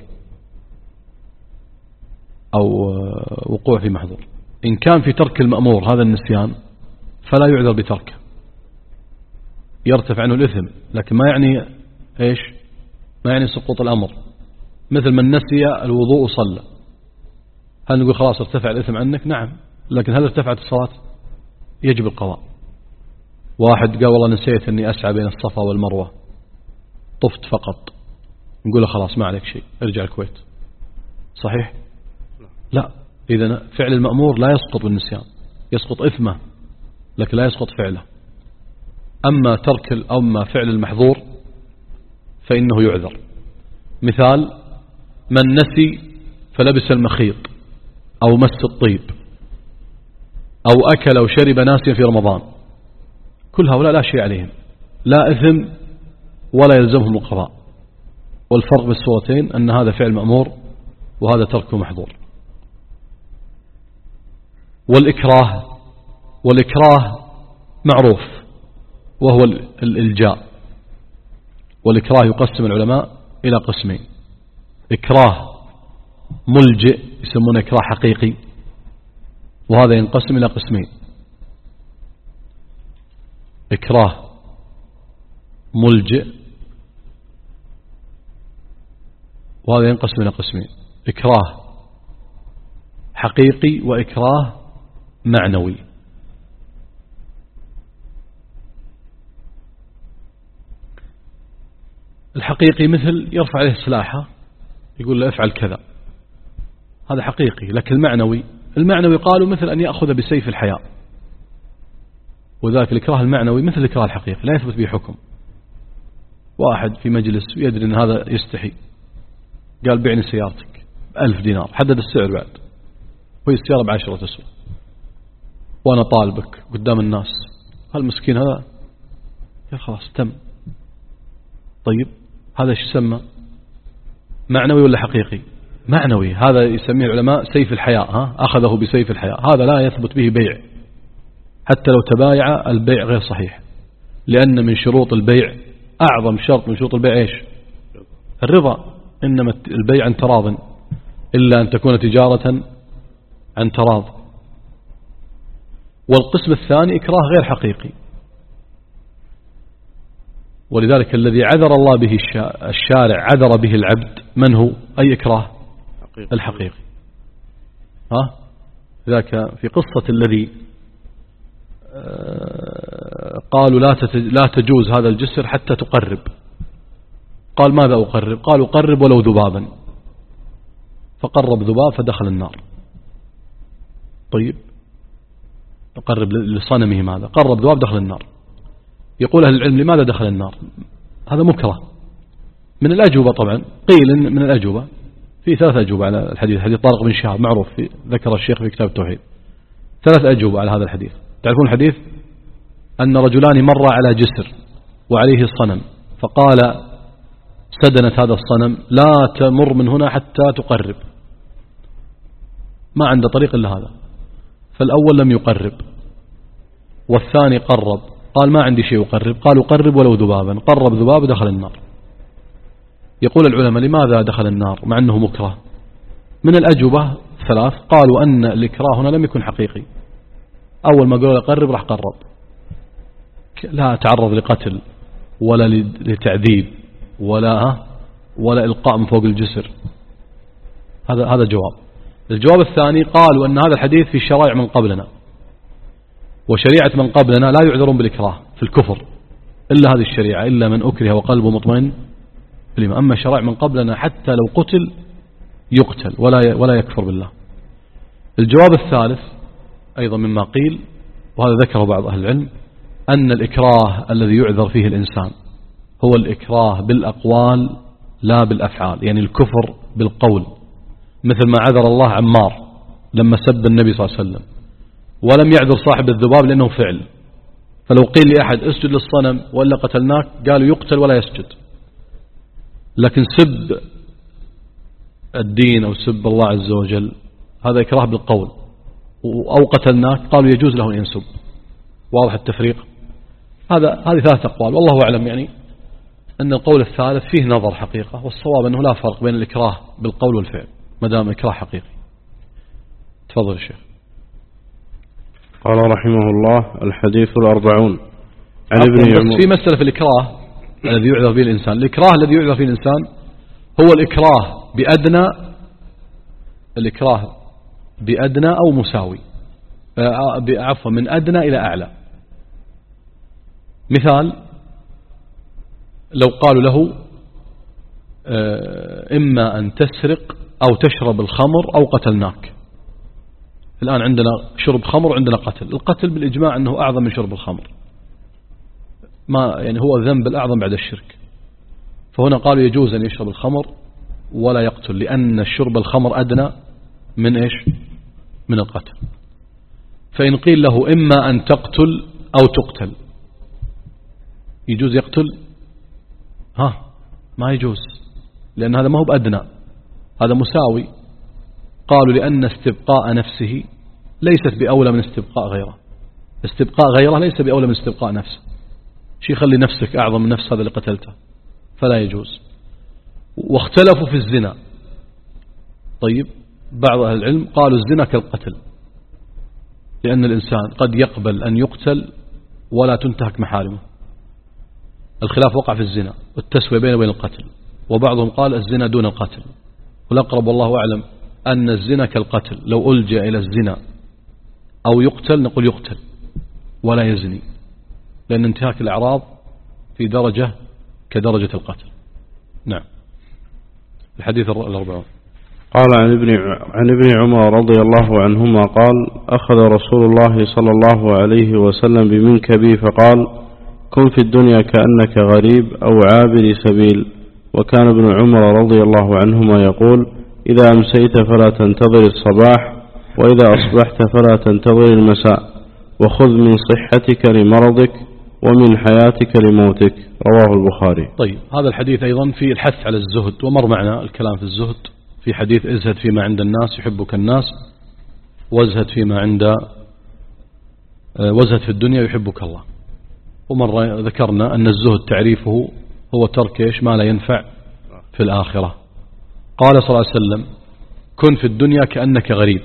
Speaker 2: أو وقوع في محظور. إن كان في ترك المأمور هذا النسيان فلا يعذر بتركه، يرتفع عنه الإثم، لكن ما يعني إيش؟ ما يعني سقوط الأمر. مثل من نسي الوضوء وصلى، هل نقول خلاص ارتفع الإثم عنك؟ نعم، لكن هل ارتفعت الصلاة؟ يجب القضاء. واحد قال والله نسيت أني أسعى بين الصفا والمروة، طفت فقط، نقول له خلاص ما عليك شيء، ارجع الكويت. صحيح؟ لا، إذا فعل المأمور لا يسقط بالنسيان، يسقط إثمه لكن لا يسقط فعله. أما ترك أما فعل المحظور فإنه يعذر. مثال: من نسي فلبس المخيط أو مس الطيب أو أكل أو شرب ناسيا في رمضان، كل هؤلاء لا شيء عليهم، لا إثم ولا يلزمهم القضاء. والفرق بالصورتين أن هذا فعل مأمور وهذا ترك محظور. والإكراه والإكراه معروف وهو الإلجاء. والإكراه يقسم العلماء إلى قسمين: إكراه ملجئ يسمونه إكراه حقيقي، وهذا ينقسم إلى قسمين: إكراه ملجئ، وهذا ينقسم إلى قسمين: إكراه حقيقي وإكراه معنوي. الحقيقي مثل يرفع عليه سلاحه يقول له افعل كذا، هذا حقيقي. لكن المعنوي المعنوي قالوا مثل أن يأخذ بسيف الحياء، وذلك الإكراه المعنوي مثل الإكراه الحقيقي لا يثبت به حكم. واحد في مجلس ويدري أن هذا يستحي، قال بعني سيارتك بألف دينار، حدد السعر بعد، وهي السيارة بعشرة أسود، وأنا طالبك قدام الناس، هالمسكين هذا قال خلاص تم. طيب هذا ايش يسمى؟ معنوي ولا حقيقي؟ معنوي. هذا يسميه العلماء سيف الحياء، ها؟ أخذه بسيف الحياء. هذا لا يثبت به بيع، حتى لو تبايع البيع غير صحيح، لأن من شروط البيع أعظم شرط من شروط البيع إيش؟ الرضا. إنما البيع عن تراض، إلا أن تكون تجارة عن تراض. والقسم الثاني إكراه غير حقيقي، ولذلك الذي عذر الله به الشارع عذر به العبد من هو؟ أي إكراه؟ الحقيقي. ها؟ ذاك في قصة الذي قالوا لا لا تجوز هذا الجسر حتى تقرب، قال ماذا أقرب؟ قالوا قرب ولو ذبابا، فقرب ذباب فدخل النار. طيب قرب لصنمه ماذا؟ قرب ذباب دخل النار. يقول أهل العلم لماذا دخل النار؟ هذا مكره. من الأجوبة طبعا قيل من الأجوبة في ثلاث أجوبة على الحديث، حديث طارق بن شهاب معروف، في ذكر الشيخ في كتاب التوحيد ثلاث أجوبة على هذا الحديث. تعرفون الحديث أن رجلان مر على جسر وعليه صنم، فقال سدنت هذا الصنم لا تمر من هنا حتى تقرب، ما عنده طريق إلا هذا. فالأول لم يقرب، والثاني قرب، قال ما عندي شيء أقرب، قالوا قرب ولو ذبابا، قرب ذباب دخل النار. يقول العلماء لماذا دخل النار مع أنه مكره؟ من الأجوبة ثلاث، قالوا أن الإكراه هنا لم يكن حقيقي. أول ما قالوا قرب راح قرب، لا تعرض لقتل ولا لتعذيب ولا ولا إلقاء من فوق الجسر. هذا هذا جواب. الجواب الثاني قالوا أن هذا الحديث في شرائع من قبلنا، وشريعة من قبلنا لا يعذرون بالإكراه في الكفر إلا هذه الشريعة، إلا من أكره وقلبه مطمئن بالإيمان. أما شرائع من قبلنا حتى لو قتل يقتل ولا ولا يكفر بالله. الجواب الثالث أيضا مما قيل، وهذا ذكره بعض أهل العلم، أن الإكراه الذي يعذر فيه الإنسان هو الإكراه بالأقوال لا بالأفعال، يعني الكفر بالقول، مثل ما عذر الله عمار لما سب النبي صلى الله عليه وسلم، ولم يعذر صاحب الذباب لأنه فعل. فلو قيل لأحد اسجد للصنم ولا قتلناك قالوا يقتل ولا يسجد. لكن سب الدين أو سب الله عز وجل هذا إكراه بالقول، أو قتلناك قالوا يجوز له أن ينسب. واضح التفريق؟ هذا هذه ثلاثة أقوال والله أعلم. يعني أن القول الثالث فيه نظر حقيقة، والصواب أنه لا فرق بين الإكراه بالقول والفعل ما دام إكراه حقيقي. تفضل الشيخ.
Speaker 1: قال رحمه الله: الحديث الأربعون عن ابن عمر.
Speaker 2: في مسألة في الإكراه الذي يعذر به الإنسان، الإكراه الذي يعذر فيه الإنسان هو الإكراه بأدنى الإكراه بأدنى أو مساوي، عفوا من أدنى إلى أعلى. مثال: لو قالوا له إما أن تسرق أو تشرب الخمر أو قتلناك. الآن عندنا شرب خمر وعندنا قتل. القتل بالإجماع أنه أعظم من شرب الخمر، ما يعني هو الذنب الأعظم بعد الشرك. فهنا قالوا يجوز أن يشرب الخمر ولا يقتل، لأن الشرب الخمر أدنى من إيش؟ من القتل. فإن قيل له إما أن تقتل أو تقتل، يجوز يقتل؟ ها ما يجوز، لأن هذا ما هو بأدنى، هذا مساوي. قالوا لأن استبقاء نفسه ليست بأولى من استبقاء غيره، استبقاء غيره ليس بأولى من استبقاء نفسه. شيء خلي نفسك أعظم من نفس هذا اللي قتلته، فلا يجوز. واختلفوا في الزنا. طيب، بعض أهل العلم قالوا الزنا كالقتل، لأن الإنسان قد يقبل أن يقتل ولا تنتهك محارمه. الخلاف وقع في الزنا والتسوية بينه وبين القتل، وبعضهم قال الزنا دون القتل. والأقرب والله أعلم أن الزنا كالقتل، لو ألجأ إلى الزنا أو يقتل نقول يقتل ولا يزني، لأن انتهاك الأعراض في درجة كدرجة القتل. نعم. الحديث الأربعون.
Speaker 1: قال عن ابن عن ابن عمر رضي الله عنهما قال: أخذ رسول الله صلى الله عليه وسلم بمنكبي فقال: كن في الدنيا كأنك غريب أو عابر سبيل. وكان ابن عمر رضي الله عنهما يقول: إذا أمسيت فلا تنتظر الصباح، وإذا أصبحت فلا تنتظر المساء، وخذ من صحتك لمرضك ومن حياتك لموتك. رواه البخاري.
Speaker 2: طيب، هذا الحديث أيضا في الحث على الزهد، ومر معنا الكلام في الزهد في حديث: ازهد فيما عند الناس يحبك الناس، وازهد فيما عند وازهد في الدنيا يحبك الله. ومرة ذكرنا أن الزهد تعريفه هو ترك إيش؟ ما لا ينفع في الآخرة. قال صلى الله عليه وسلم: كن في الدنيا كأنك غريب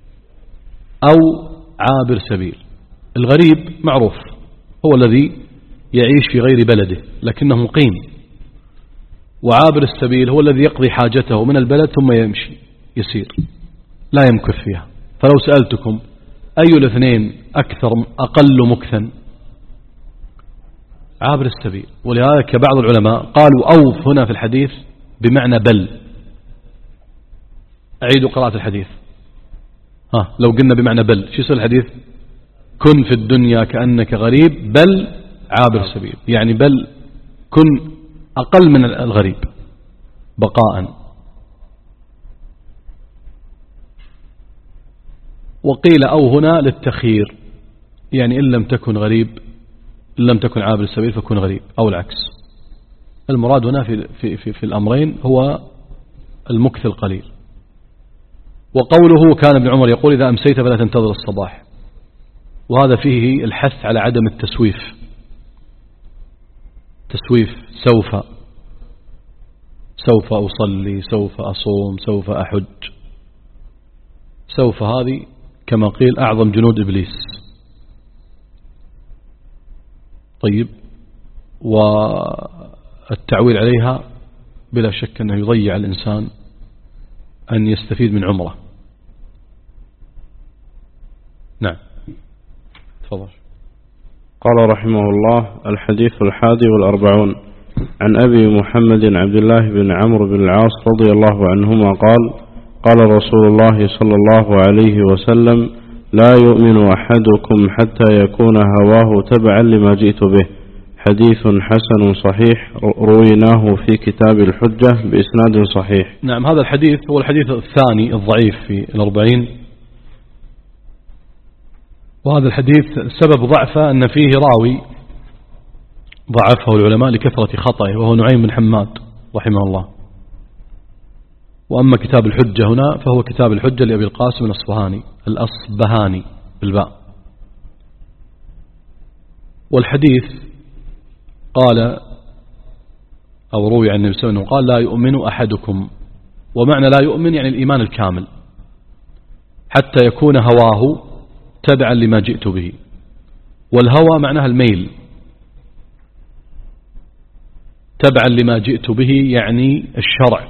Speaker 2: أو عابر سبيل. الغريب معروف هو الذي يعيش في غير بلده لكنه مقيم، وعابر السبيل هو الذي يقضي حاجته من البلد ثم يمشي يسير لا يمكث فيها. فلو سألتكم أي الاثنين أكثر أقل مكثا؟ عابر السبيل. ولهذا كبعض العلماء قالوا أوف هنا في الحديث بمعنى بل. أعيدوا قراءة الحديث. ها لو قلنا بمعنى بل شو يصير الحديث؟ كن في الدنيا كأنك غريب بل عابر السبيل، يعني بل كن أقل من الغريب بقاء. وقيل أو هنا للتخيير، يعني إن لم تكن غريب إن لم تكن عابر السبيل فكن غريب، أو العكس. المراد هنا في, في, في, في الأمرين هو المكث القليل. وقوله كان ابن عمر يقول: إذا أمسيت فلا تنتظر الصباح، وهذا فيه الحث على عدم التسويف. تسويف سوف سوف أصلي، سوف أصوم، سوف أحج. سوف هذه كما قيل أعظم جنود إبليس. طيب، والتعويل عليها بلا شك أنه يضيع الإنسان أن يستفيد من عمره. نعم، تفضل.
Speaker 1: قال رحمه الله: الحديث الحادي والأربعون عن أبي محمد عبد الله بن عمرو بن العاص رضي الله عنهما قال: قال رسول الله صلى الله عليه وسلم: لا يؤمن أحدكم حتى يكون هواه تبعا لما جئت به. حديث حسن صحيح رويناه في كتاب الحجة بإسناد صحيح.
Speaker 2: نعم، هذا الحديث هو الحديث الثاني الضعيف في الأربعين. وهذا الحديث سبب ضعفه أن فيه راوي ضعفه العلماء لكثرة خطأه، وهو نعيم بن حماد رحمه الله. وأما كتاب الحجة هنا فهو كتاب الحجة لأبي القاسم الأصبهاني الأصبهاني بالباء. والحديث قال أو روي عن النبي صلى الله عليه وسلم قال لا يؤمن أحدكم، ومعنى لا يؤمن يعني الإيمان الكامل، حتى يكون هواه تبعا لما جئت به. والهوى معناها الميل، تبعا لما جئت به يعني الشرع.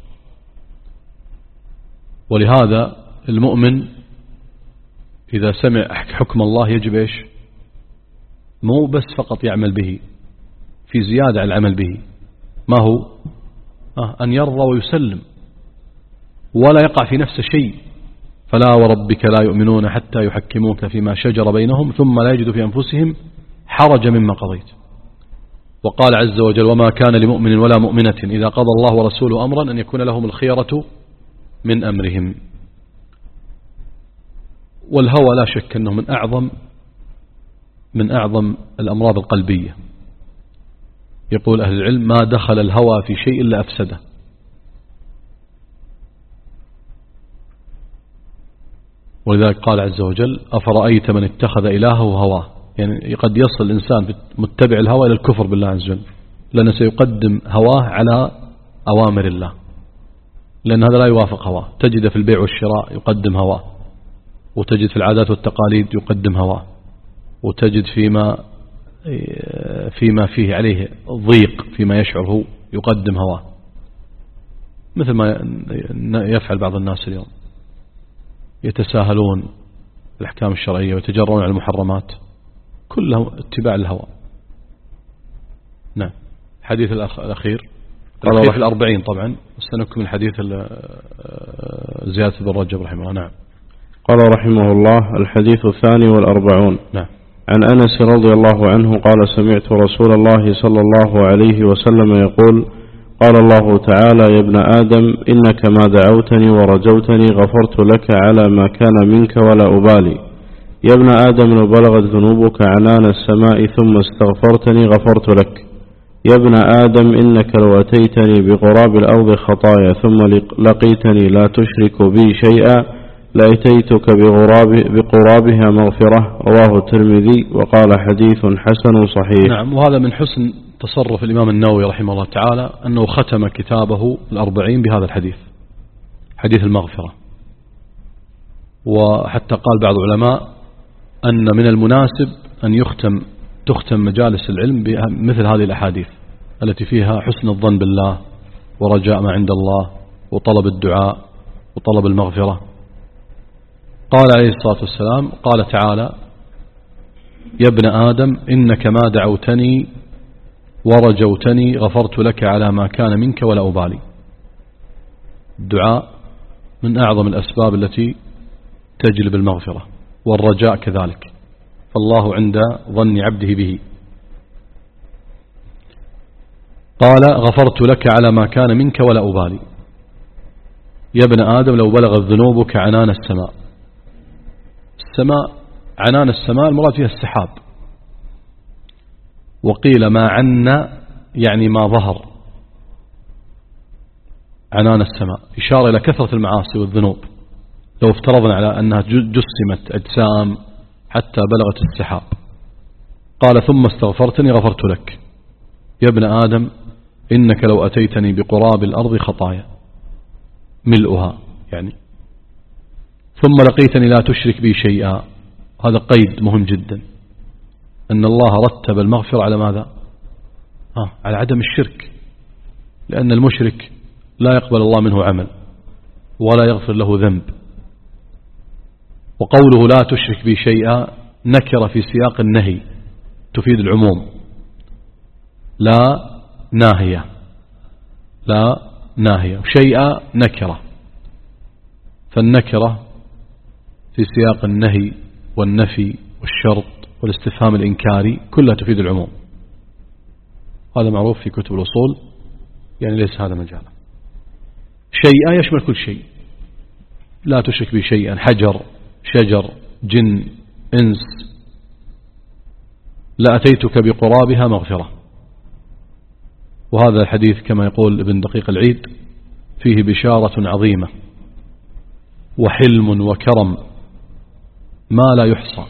Speaker 2: ولهذا المؤمن إذا سمع حكم الله يجب إيش؟ مو بس فقط يعمل به، في زيادة على العمل به. ما هو؟ آه أن يرضى ويسلم ولا يقع في نفس شيء. فلا وربك لا يؤمنون حتى يحكموك فيما شجر بينهم ثم لا يجدوا في أنفسهم حرج مما قضيت. وقال عز وجل وما كان لمؤمن ولا مؤمنة إذا قضى الله ورسوله أمرا أن يكون لهم الخيرة من أمرهم. والهوى لا شك أنه من أعظم من أعظم الأمراض القلبية. يقول أهل العلم ما دخل الهوى في شيء إلا أفسده. ولذلك قال عز وجل أفرأيت من اتخذ إلهه هواه، يعني قد يصل الإنسان متبع الهوى إلى الكفر بالله عز وجل، لأنه سيقدم هواه على أوامر الله، لأن هذا لا يوافق هواه. تجد في البيع والشراء يقدم هواه، وتجد في العادات والتقاليد يقدم هواه، وتجد فيما فيما فيه عليه ضيق فيما يشعر هو يقدم هواه، مثل ما يفعل بعض الناس اليوم، يتساهلون الأحكام الشرعية ويتجرون على المحرمات، كلهم اتباع الهوى. نعم. حديث الأخير الأخير في الأربعين طبعا، سنكمل حديث زيادة بن رجب رحمه الله. نعم.
Speaker 1: قال رحمه الله الحديث الثاني والأربعون.
Speaker 2: نعم.
Speaker 1: عن أنس رضي الله عنه قال سمعت رسول الله صلى الله عليه وسلم يقول قال الله تعالى يا ابن آدم إنك ما دعوتني ورجوتني غفرت لك على ما كان منك ولا أبالي. يا ابن آدم لو بلغت ذنوبك عنان السماء ثم استغفرتني غفرت لك. يا ابن آدم إنك لو أتيتني بقراب الأرض خطايا ثم لقيتني لا تشرك بي شيئا لأتيتك بغراب بقرابها مغفرة. رواه الترمذي وقال حديث حسن صحيح.
Speaker 2: نعم. وهذا من حسن تصرف الإمام النووي رحمه الله تعالى أنه ختم كتابه الأربعين بهذا الحديث، حديث المغفرة. وحتى قال بعض العلماء أن من المناسب أن يختم تختم مجالس العلم بمثل هذه الأحاديث التي فيها حسن الظن بالله ورجاء ما عند الله وطلب الدعاء وطلب المغفرة. قال عليه الصلاة والسلام قال تعالى يا ابن آدم إنك ما دعوتني ورجوتني غفرت لك على ما كان منك ولا أبالي. الدعاء من أعظم الأسباب التي تجلب المغفرة، والرجاء كذلك، فالله عند ظن عبده به. قال غفرت لك على ما كان منك ولا أبالي. يا ابن آدم لو بلغت ذنوبك عنان السماء. السماء عنان السماء المراد فيها السحاب، وقيل ما عنا يعني ما ظهر عنان السماء، إشارة إلى كثرة المعاصي والذنوب. لو افترضنا على أنها جسمت أجسام حتى بلغت السحاب. قال ثم استغفرتني غفرت لك. يا ابن آدم إنك لو أتيتني بقراب الأرض خطايا ملؤها يعني ثم لقيتني لا تشرك بي شيئا. هذا قيد مهم جدا، أن الله رتب المغفرة على ماذا؟ آه على عدم الشرك، لأن المشرك لا يقبل الله منه عمل ولا يغفر له ذنب. وقوله لا تشرك بي شيئا نكر في سياق النهي تفيد العموم، لا ناهية، لا ناهية، شيئا نكرة، فالنكرة في سياق النهي والنفي والشرط والاستفهام الإنكاري كلها تفيد العموم. هذا معروف في كتب الأصول، يعني ليس هذا مجالا. شيئا يشمل كل شيء، لا تشرك بي شيئا، حجر، شجر، جن، إنس، لأتيتك بقرابها مغفرة. وهذا الحديث كما يقول ابن دقيق العيد فيه بشارة عظيمة وحلم وكرم ما لا يحصى.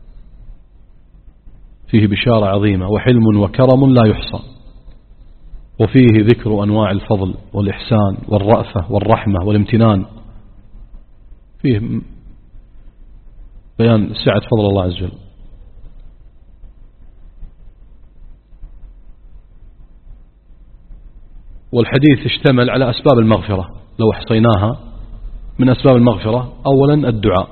Speaker 2: فيه بشارة عظيمة وحلم وكرم لا يحصى. وفيه ذكر أنواع الفضل والإحسان والرأفة والرحمة والامتنان، فيه بيان سعة فضل الله عز وجل. والحديث اشتمل على أسباب المغفرة لو احصيناها. من أسباب المغفرة أولا الدعاء،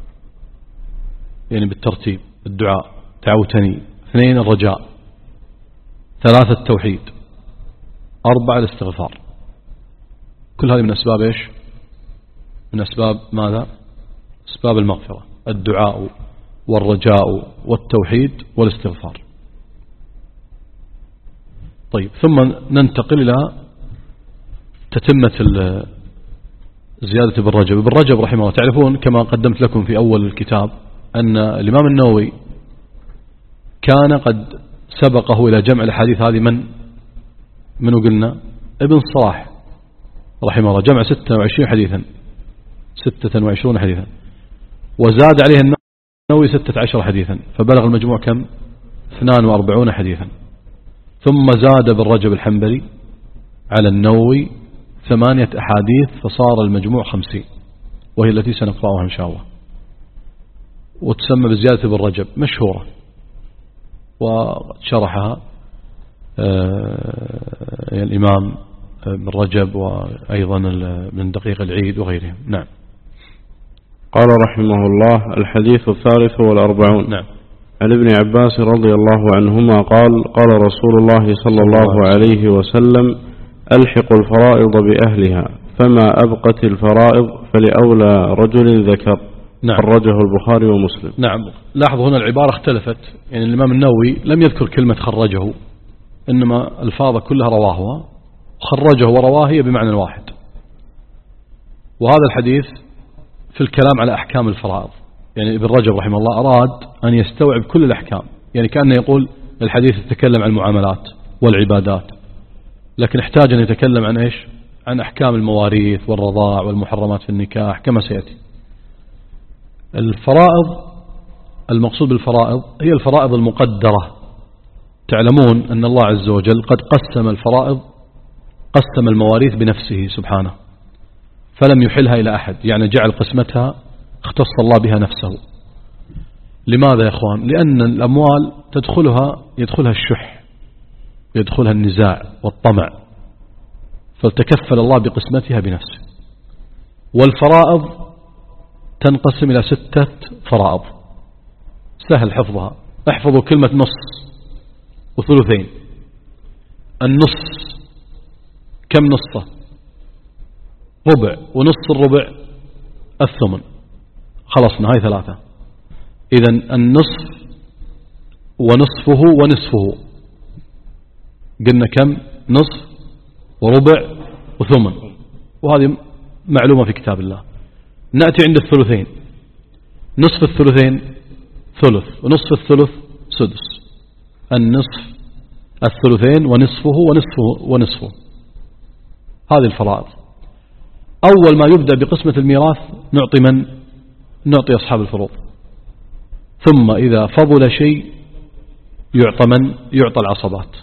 Speaker 2: يعني بالترتيب: الدعاء دعوتني، اثنين الرجاء، ثلاثة التوحيد، أربعة الاستغفار. كل هذه من أسباب إيش؟ من أسباب ماذا؟ أسباب المغفرة: الدعاء والرجاء والتوحيد والاستغفار. طيب، ثم ننتقل إلى تتمة زيادة ابن رجب. ابن رجب رحمه الله، تعرفون كما قدمت لكم في أول الكتاب أن الإمام النووي كان قد سبقه إلى جمع الحديث هذه من من قلنا ابن صلاح رحمه الله، جمع ستة وعشرين حديثا ستة وعشرون حديثا، وزاد عليه النووي ستة عشر حديثا، فبلغ المجموع كم؟ اثنان وأربعون حديثا. ثم زاد ابن رجب الحنبلي على النووي ثمانية أحاديث، فصار المجموع خمسين، وهي التي سنقرأها إن شاء الله، وتسمى بزيادة ابن رجب، مشهورة وشرحها الإمام ابن رجب وأيضا من دقيق العيد وغيرهم. نعم.
Speaker 1: قال رحمه الله: الحديث الثالث والأربعون.
Speaker 2: نعم.
Speaker 1: عن ابن عباس رضي الله عنهما قال: قال رسول الله صلى الله عليه وسلم: ألحق الفرائض بأهلها، فما أبقت الفرائض فلأولى رجل ذكر.
Speaker 2: نعم.
Speaker 1: خرجه البخاري ومسلم.
Speaker 2: نعم. لاحظوا هنا العبارة اختلفت، يعني الإمام النووي لم يذكر كلمة خرجه، إنما الفاظ كلها رواهها، خرجه ورواه هي بمعنى واحد. وهذا الحديث في الكلام على أحكام الفرائض، يعني ابن رجب رحمه الله أراد أن يستوعب كل الأحكام، يعني كأنه يقول الحديث يتكلم عن المعاملات والعبادات، لكن احتاج أن يتكلم عن إيش؟ عن أحكام المواريث والرضاع والمحرمات في النكاح كما سيأتي. الفرائض، المقصود بالفرائض هي الفرائض المقدرة. تعلمون أن الله عز وجل قد قسم الفرائض، قسم المواريث بنفسه سبحانه، فلم يحلها إلى أحد، يعني جعل قسمتها اختص الله بها نفسه. لماذا يا أخوان؟ لأن الأموال تدخلها يدخلها الشح، يدخلها النزاع والطمع، فلتكفل الله بقسمتها بنفسه. والفرائض تنقسم إلى ستة فرائض سهل حفظها. احفظوا كلمة نص وثلثين. النص كم نصه؟ ربع، ونص الربع الثمن. خلصنا، هاي ثلاثة. إذن النصف ونصفه ونصفه، قلنا كم؟ نصف وربع وثمن، وهذه معلومة في كتاب الله. نأتي عند الثلثين. نصف الثلثين ثلث، ونصف الثلث سدس. النصف الثلثين ونصفه ونصفه ونصفه. هذه الفرائض. أول ما يبدأ بقسمة الميراث نعطي من؟ نعطي أصحاب الفروض. ثم إذا فضل شيء يعطى من؟ يعطى العصبات،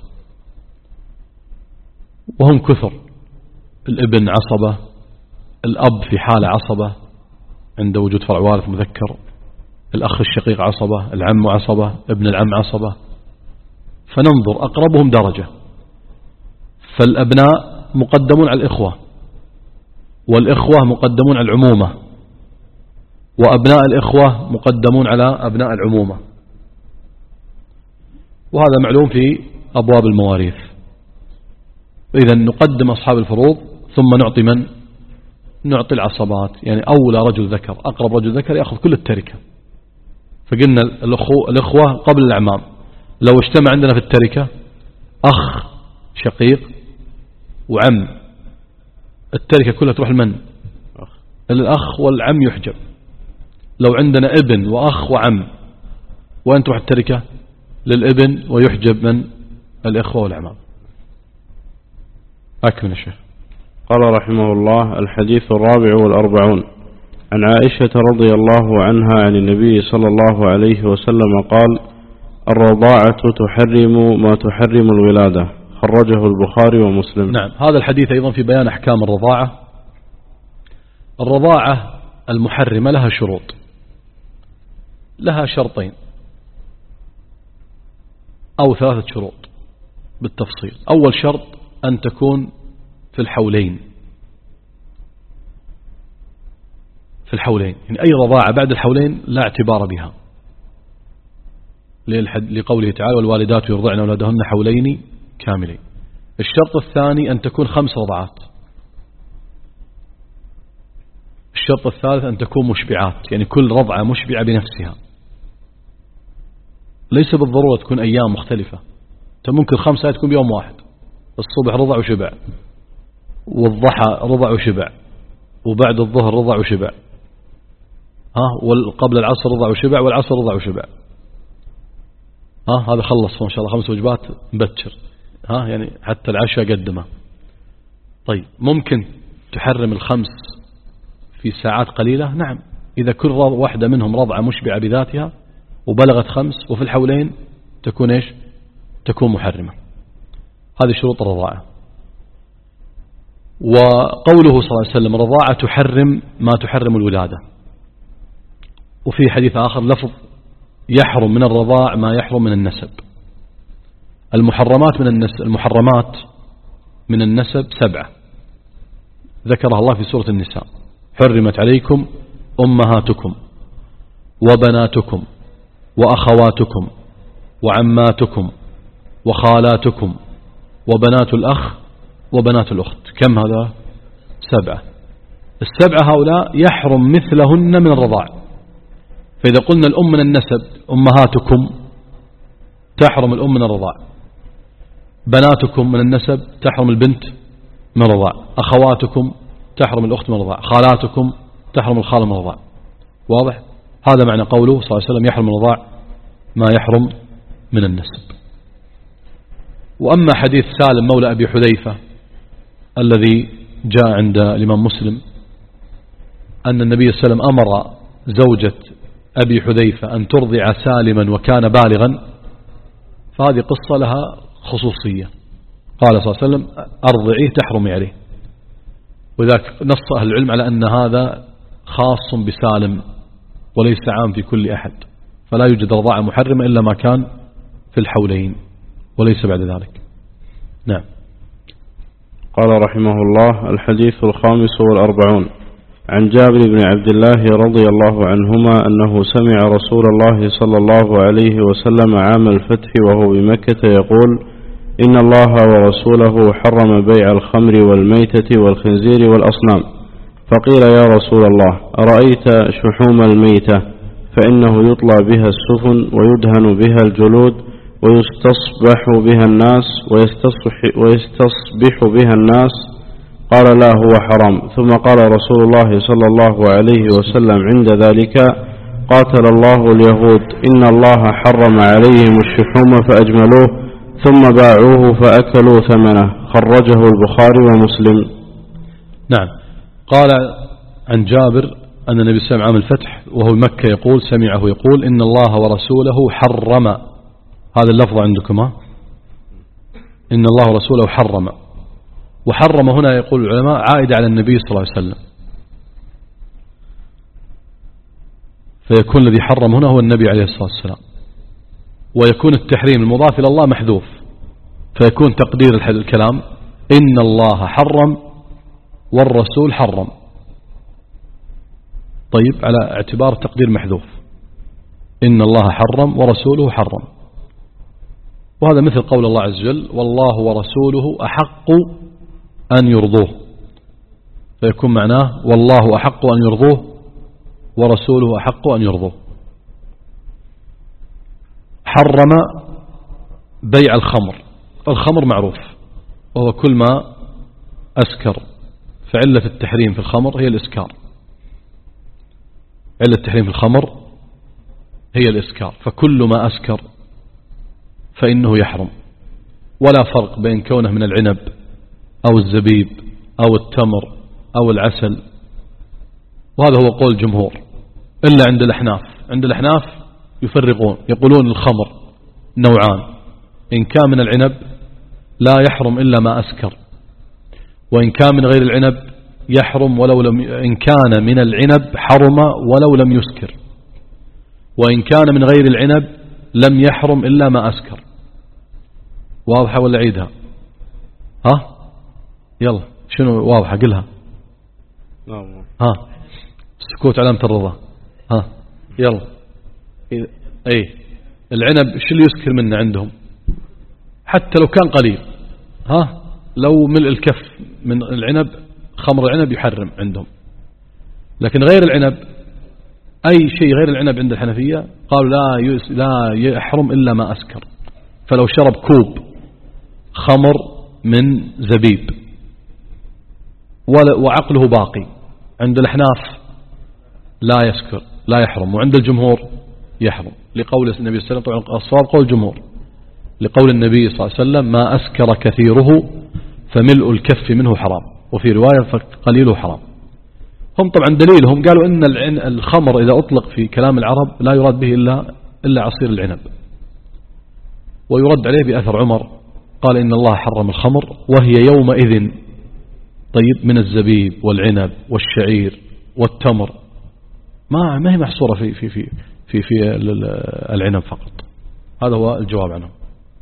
Speaker 2: وهم كثر. الابن عصبة، الأب في حالة عصبة عند وجود فرع وارث مذكر، الأخ الشقيق عصبة، العم عصبة، ابن العم عصبة. فننظر أقربهم درجة. فالأبناء مقدمون على الإخوة، والإخوة مقدمون على العمومة، وأبناء الإخوة مقدمون على أبناء العمومة. وهذا معلوم في أبواب المواريث. إذا نقدم أصحاب الفروض ثم نعطي من؟ نعطي العصبات، يعني أولى رجل ذكر، أقرب رجل ذكر يأخذ كل التركة. فقلنا الأخوة قبل الأعمام. لو اجتمع عندنا في التركة أخ شقيق وعم، التركة كلها تروح لمن؟ الأخ، والعم يحجب. لو عندنا ابن وأخ وعم، وين تروح التركة؟ للابن، ويحجب من؟ الإخوة والأعمام. أكمل الشيخ.
Speaker 1: قال رحمه الله: الحديث الرابع والأربعون. عن عائشة رضي الله عنها عن النبي صلى الله عليه وسلم قال: الرضاعة تحرم ما تحرم الولادة. خرجه البخاري ومسلم.
Speaker 2: نعم. هذا الحديث أيضا في بيان أحكام الرضاعة. الرضاعة المحرمة لها شروط، لها شرطين أو ثلاثة شروط بالتفصيل. أول شرط أن تكون في الحولين، في الحولين يعني أي رضاعة بعد الحولين لا اعتبار بها، لقوله تعالى والوالدات يرضعن أولادهن حولين كاملين. الشرط الثاني أن تكون خمس رضعات. الشرط الثالث أن تكون مشبعات، يعني كل رضعة مشبعة بنفسها، ليس بالضرورة تكون أيام مختلفة. أنت ممكن خمسة تكون بيوم واحد، الصبح رضع وشبع، والضحى رضع وشبع، وبعد الظهر رضع وشبع، ها وقبل العصر رضع وشبع، والعصر رضع وشبع، ها هذا خلص ما شاء الله خمس وجبات مبكر، ها يعني حتى العشاء قدمه. طيب ممكن تحرم الخمس في ساعات قليلة؟ نعم، إذا كل واحدة منهم رضعة مشبعة بذاتها وبلغت خمس وفي الحولين تكون إيش؟ تكون محرمة. هذه شروط الرضاعة. وقوله صلى الله عليه وسلم رضاعة تحرم ما تحرم الولادة، وفي حديث آخر لفظ يحرم من الرضاع ما يحرم من النسب. المحرمات من النسب المحرمات من النسب سبعة ذكرها الله في سورة النساء: حرمت عليكم أمهاتكم وبناتكم وأخواتكم وعماتكم وخالاتكم وبنات الأخ وبنات الأخت. كم هذا؟ سبعة. السبعة هؤلاء يحرم مثلهن من الرضاع. فإذا قلنا الأم من النسب أمهاتكم تحرم الأم من الرضاع، بناتكم من النسب تحرم البنت من الرضاع، أخواتكم تحرم الأخت من الرضاع، خالاتكم تحرم الخالة من الرضاع. واضح؟ هذا معنى قوله صلى الله عليه وسلم يحرم من الرضاع ما يحرم من النسب. وأما حديث سالم مولى أبي حذيفة الذي جاء عند الإمام مسلم أن النبي صلى الله عليه وسلم أمر زوجة أبي حذيفة أن ترضع سالما وكان بالغا، فهذه قصة لها خصوصية. قال صلى الله عليه وسلم أرضعيه تحرمي عليه، وذاك نص أهل العلم على أن هذا خاص بسالم وليس عام في كل أحد، فلا يوجد رضاعة محرمة إلا ما كان في الحولين وليس بعد ذلك. نعم.
Speaker 1: قال رحمه الله: الحديث الخامس والأربعون عن جابر بن عبد الله رضي الله عنهما أنه سمع رسول الله صلى الله عليه وسلم عام الفتح وهو بمكة يقول: إن الله ورسوله حرم بيع الخمر والميتة والخنزير والأصنام. فقيل: يا رسول الله، أرأيت شحوم الميتة فإنه يطلى بها السفن ويدهن بها الجلود ويستصبح بها الناس ويستصبح, ويستصبح بها الناس؟ قال: لا، هو حرام. ثم قال رسول الله صلى الله عليه وسلم عند ذلك: قاتل الله اليهود، إن الله حرم عليهم الشحوم فأجملوه ثم باعوه فأكلوا ثمنه. خرجه البخاري ومسلم.
Speaker 2: نعم. قال عن جابر أن النبي صلى الله عليه وسلم عام الفتح وهو مكة يقول سمعه يقول: إن الله ورسوله حرم. هذا اللفظ عندكما، إن الله ورسوله حرم. وحرم هنا يقول العلماء عائد على النبي صلى الله عليه وسلم، فيكون الذي حرم هنا هو النبي عليه الصلاة والسلام، ويكون التحريم المضاف إلى الله محذوف، فيكون تقدير الكلام إن الله حرم والرسول حرم. طيب، على اعتبار تقدير محذوف، إن الله حرم ورسوله حرم. وهذا مثل قول الله عز وجل: والله ورسوله أحق أن يرضوه، فيكون معناه والله أحق أن يرضوه ورسوله أحق أن يرضوه. حرم بيع الخمر. الخمر معروف وهو كل ما أسكر، فعلة التحريم في الخمر هي الإسكار. علة التحريم في الخمر هي الإسكار، فكل ما أسكر فإنه يحرم، ولا فرق بين كونه من العنب أو الزبيب أو التمر أو العسل. وهذا هو قول الجمهور إلا عند الأحناف. عند الأحناف يفرقون، يقولون الخمر نوعان: إن كان من العنب لا يحرم إلا ما أسكر، وإن كان من غير العنب يحرم ولو لم، إن كان من العنب حرم ولو لم يسكر، وإن كان من غير العنب لم يحرم إلا ما أسكر. واضحة ولا عيدها؟ ها يلا شنو واضحة قلها؟ ها السكوت علامة الرضا. ها يلا. اي العنب ايش اللي يسكر منه عندهم حتى لو كان قليل؟ ها لو ملء الكف من العنب، خمر العنب يحرم عندهم. لكن غير العنب، أي شيء غير العنب عند الحنفية قالوا لا لا يحرم إلا ما أسكر. فلو شرب كوب خمر من زبيب وعقله باقي، عند الأحناف لا يسكر لا يحرم، وعند الجمهور يحرم، لقول النبي صلى الله عليه وسلم. طبعا الصواب قول الجمهور، لقول النبي صلى الله عليه وسلم ما أسكر كثيره فملء الكف منه حرام، وفي رواية فقليله حرام. هم طبعا دليلهم قالوا إن الخمر إذا أطلق في كلام العرب لا يراد به إلا, إلا عصير العنب، ويرد عليه بأثر عمر قال إن الله حرم الخمر وهي يومئذ طيب من الزبيب والعنب والشعير والتمر، ما ما هي محصورة في في في في, في العنب فقط. هذا هو الجواب عنه.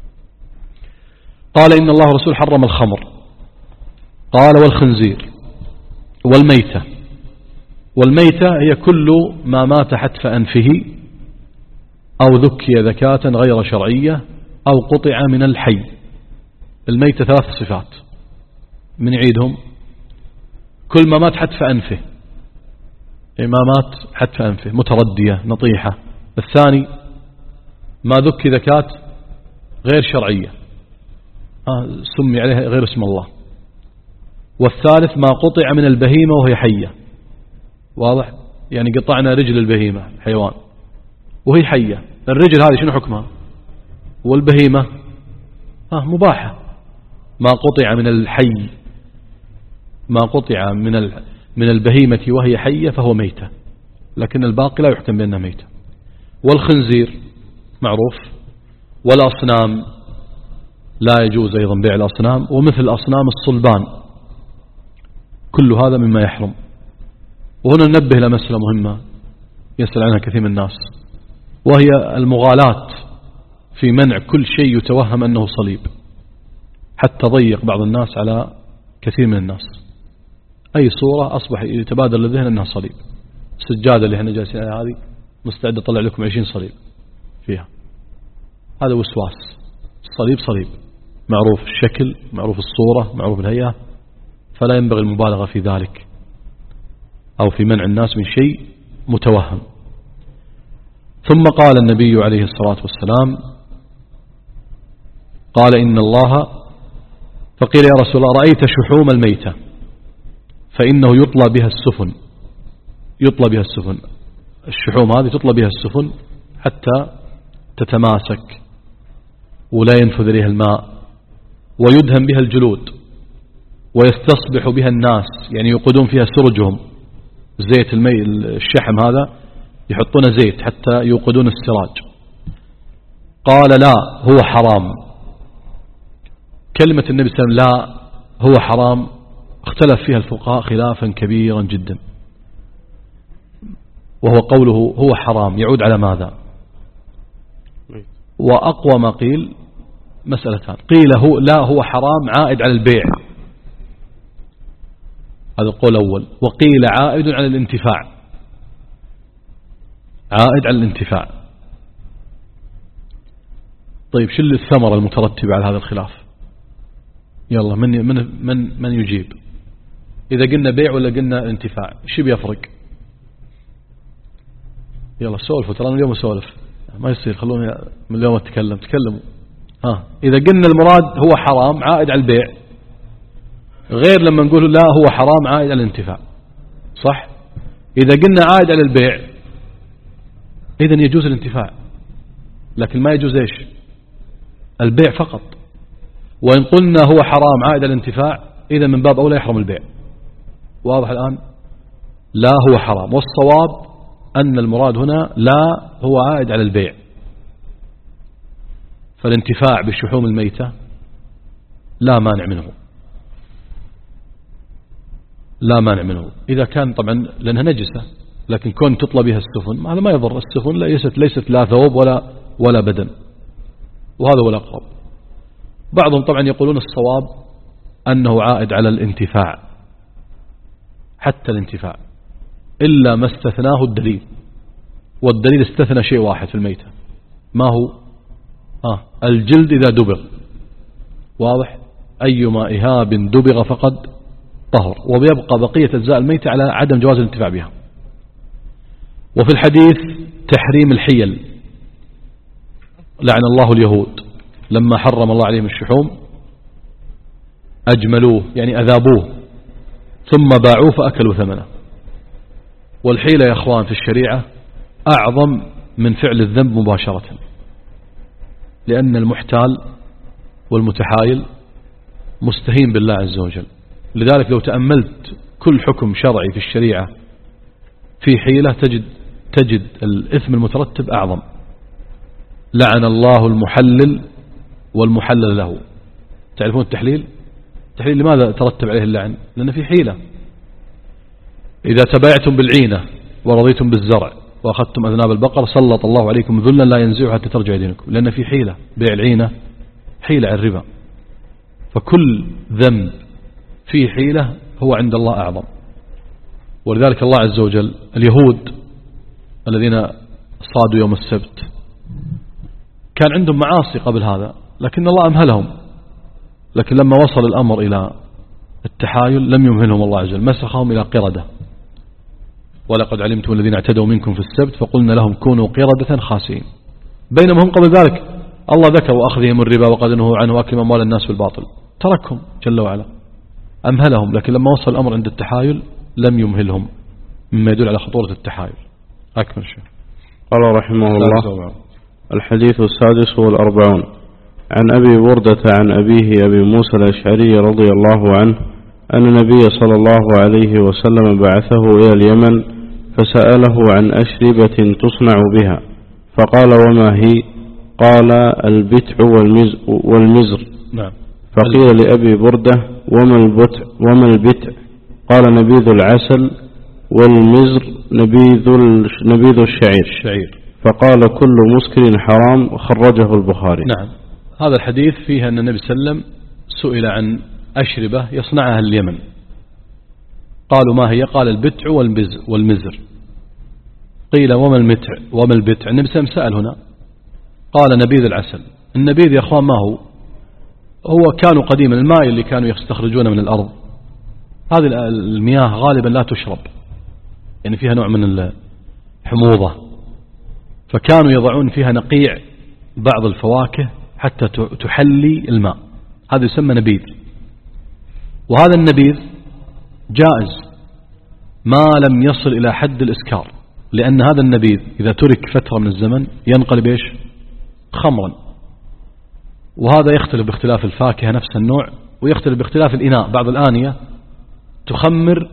Speaker 2: قال إن الله ورسوله حرم الخمر، قال والخنزير والميتة. والميتة هي كل ما مات حتف أنفه أو ذكي ذكاة غير شرعية أو قطع من الحي. الميتة ثلاث صفات من يعيدهم: كل ما مات حتف أنفه، ما مات حتف أنفه متردية نطيحة. الثاني ما ذكي ذكاة غير شرعية آه سمي عليها غير اسم الله. والثالث ما قطع من البهيمة وهي حية. واضح؟ يعني قطعنا رجل البهيمة حيوان وهي حية، الرجل هذه شنو حكمها؟ والبهيمة آه مباحة. ما قطع من الحي، ما قطع من من البهيمة وهي حية فهو ميتة، لكن الباقي لا يحكم بأنها ميتة. والخنزير معروف. والأصنام لا يجوز أيضا بيع الأصنام، ومثل أصنام الصلبان، كل هذا مما يحرم. وهنا ننبه إلى مسألة مهمة يسأل عنها كثير من الناس، وهي المغالاة في منع كل شيء يتوهم أنه صليب، حتى ضيق بعض الناس على كثير من الناس. أي صورة أصبح يتبادر للذهن أنها صليب. السجادة اللي احنا جالسين عليها هذه مستعد أطلع لكم عشرين صليب فيها، هذا وسواس. الصليب صليب معروف الشكل، معروف الصورة، معروف الهيئة، فلا ينبغي المبالغة في ذلك أو في منع الناس من شيء متوهم. ثم قال النبي عليه الصلاة والسلام قال إن الله، فقيل يا رسول الله رأيت شحوم الميتة فإنه يطلى بها السفن. يطلى بها السفن، الشحوم هذه تطلى بها السفن حتى تتماسك ولا ينفذ إليها الماء، ويدهن بها الجلود، ويستصبح بها الناس، يعني يوقدون فيها سرجهم، زيت المي الشحم هذا يحطون زيت حتى يوقدون السراج. قال لا هو حرام. كلمة النبي صلى الله عليه وسلم لا هو حرام اختلف فيها الفقهاء خلافا كبيرا جدا، وهو قوله هو حرام يعود على ماذا؟ وأقوى ما قيل مسألتان. قيل هو لا هو حرام عائد على البيع، هذا القول الأول. وقيل عائد على الانتفاع، عائد على الانتفاع. طيب شو الثمرة المترتبة على هذا الخلاف؟ يلا من من من من يجيب؟ إذا قلنا بيع ولا قلنا انتفاع شو بيفرق؟ يلا سولفوا، ترى اليوم سولف ما يصير، خلوني من اليوم أتكلم. تكلموا. ها إذا قلنا المراد هو حرام عائد على البيع، غير لما نقول لا هو حرام عائد على الانتفاع، صح؟ إذا قلنا عائد على البيع إذن يجوز الانتفاع، لكن ما يجوز إيش؟ البيع فقط. وإن قلنا هو حرام عائد على الانتفاع إذا من باب أولى يحرم البيع. واضح الآن؟ لا هو حرام، والصواب أن المراد هنا لا هو عائد على البيع. فالانتفاع بالشحوم الميتة لا مانع منه، لا مانع منه إذا كان طبعا لأنها نجسة، لكن كون تطلى بها السفن هذا ما يضر. السفن ليست ليست لا ثوب ولا ولا بدن، وهذا هو الأقرب. بعضهم طبعا يقولون الصواب أنه عائد على الانتفاع، حتى الانتفاع إلا ما استثناه الدليل، والدليل استثنى شيء واحد في الميتة، ما هو آه الجلد إذا دبغ، واضح، أيما إهاب دبغ فقد طهر، ويبقى بقية أجزاء الميتة على عدم جواز الانتفاع بها. وفي الحديث تحريم الحيل، لعن الله اليهود لما حرم الله عليهم الشحوم أجملوه يعني أذابوه ثم باعوه فأكلوا ثمنه. والحيلة يا أخوان في الشريعة أعظم من فعل الذنب مباشرة، لأن المحتال والمتحايل مستهين بالله عز وجل. لذلك لو تأملت كل حكم شرعي في الشريعة في حيلة تجد تجد الإثم المترتب أعظم. لعن الله المحلل والمحلل له. تعرفون التحليل؟ التحليل لماذا ترتب عليه اللعن؟ لأن في حيلة. إذا تبايعتم بالعينة ورضيتم بالزرع وأخذتم أذناب البقر سلط الله عليكم ذلا لا ينزعه حتى ترجع دينكم، لأن في حيلة. بيع العينة حيلة على الربا. فكل ذنب فيه حيلة هو عند الله أعظم. ولذلك الله عز وجل اليهود الذين صادوا يوم السبت كان عندهم معاصي قبل هذا، لكن الله أمهلهم. لكن لما وصل الأمر إلى التحايل لم يمهلهم الله عز وجل، مسخهم إلى قردة. ولقد علمتم الذين اعتدوا منكم في السبت فقلنا لهم كونوا قردة خاسئين. بينما هم قبل ذلك الله ذكر وأخذهم الربا وقد نهوا عنه وأكل أموال الناس بالباطل، تركهم جل وعلا، أمهلهم. لكن لما وصل الأمر عند التحايل لم يمهلهم، مما يدل على خطورة التحايل. أكمل شيء.
Speaker 1: قال رحمه الله: الحديث السادس والأربعون عن أبي بردة عن أبيه أبي موسى الأشعري رضي الله عنه أن النبي صلى الله عليه وسلم بعثه إلى اليمن فسأله عن أشربة تصنع بها، فقال: وما هي؟ قال: البتع والمزر.
Speaker 2: نعم.
Speaker 1: فقيل لأبي بردة: وما البتع؟ وما البتع؟ قال: نبيذ العسل، والمزر نبيذ نبيذ الشعير.
Speaker 2: الشعير.
Speaker 1: فقال: كل مسكر حرام. خرجه البخاري.
Speaker 2: نعم. هذا الحديث فيه أن النبي صلى الله عليه وسلم سئل عن أشربة يصنعها اليمن، قالوا: ما هي؟ قال: البتع والمزر. قيل: وما المتع؟ وما البتع؟ النبي صلى الله عليه وسلم سأل هنا، قال: نبيذ العسل. النبيذ يا أخوان ما هو؟ هو كانوا قديما الماء اللي كانوا يستخرجونه من الأرض، هذه المياه غالبا لا تشرب، يعني فيها نوع من الحموضة، فكانوا يضعون فيها نقيع بعض الفواكه حتى تحلي الماء، هذا يسمى نبيذ. وهذا النبيذ جائز ما لم يصل إلى حد الإسكار، لأن هذا النبيذ إذا ترك فترة من الزمن ينقلب إيش؟ خمرا. وهذا يختلف باختلاف الفاكهة نفس النوع، ويختلف باختلاف الإناء. بعض الآنية تخمر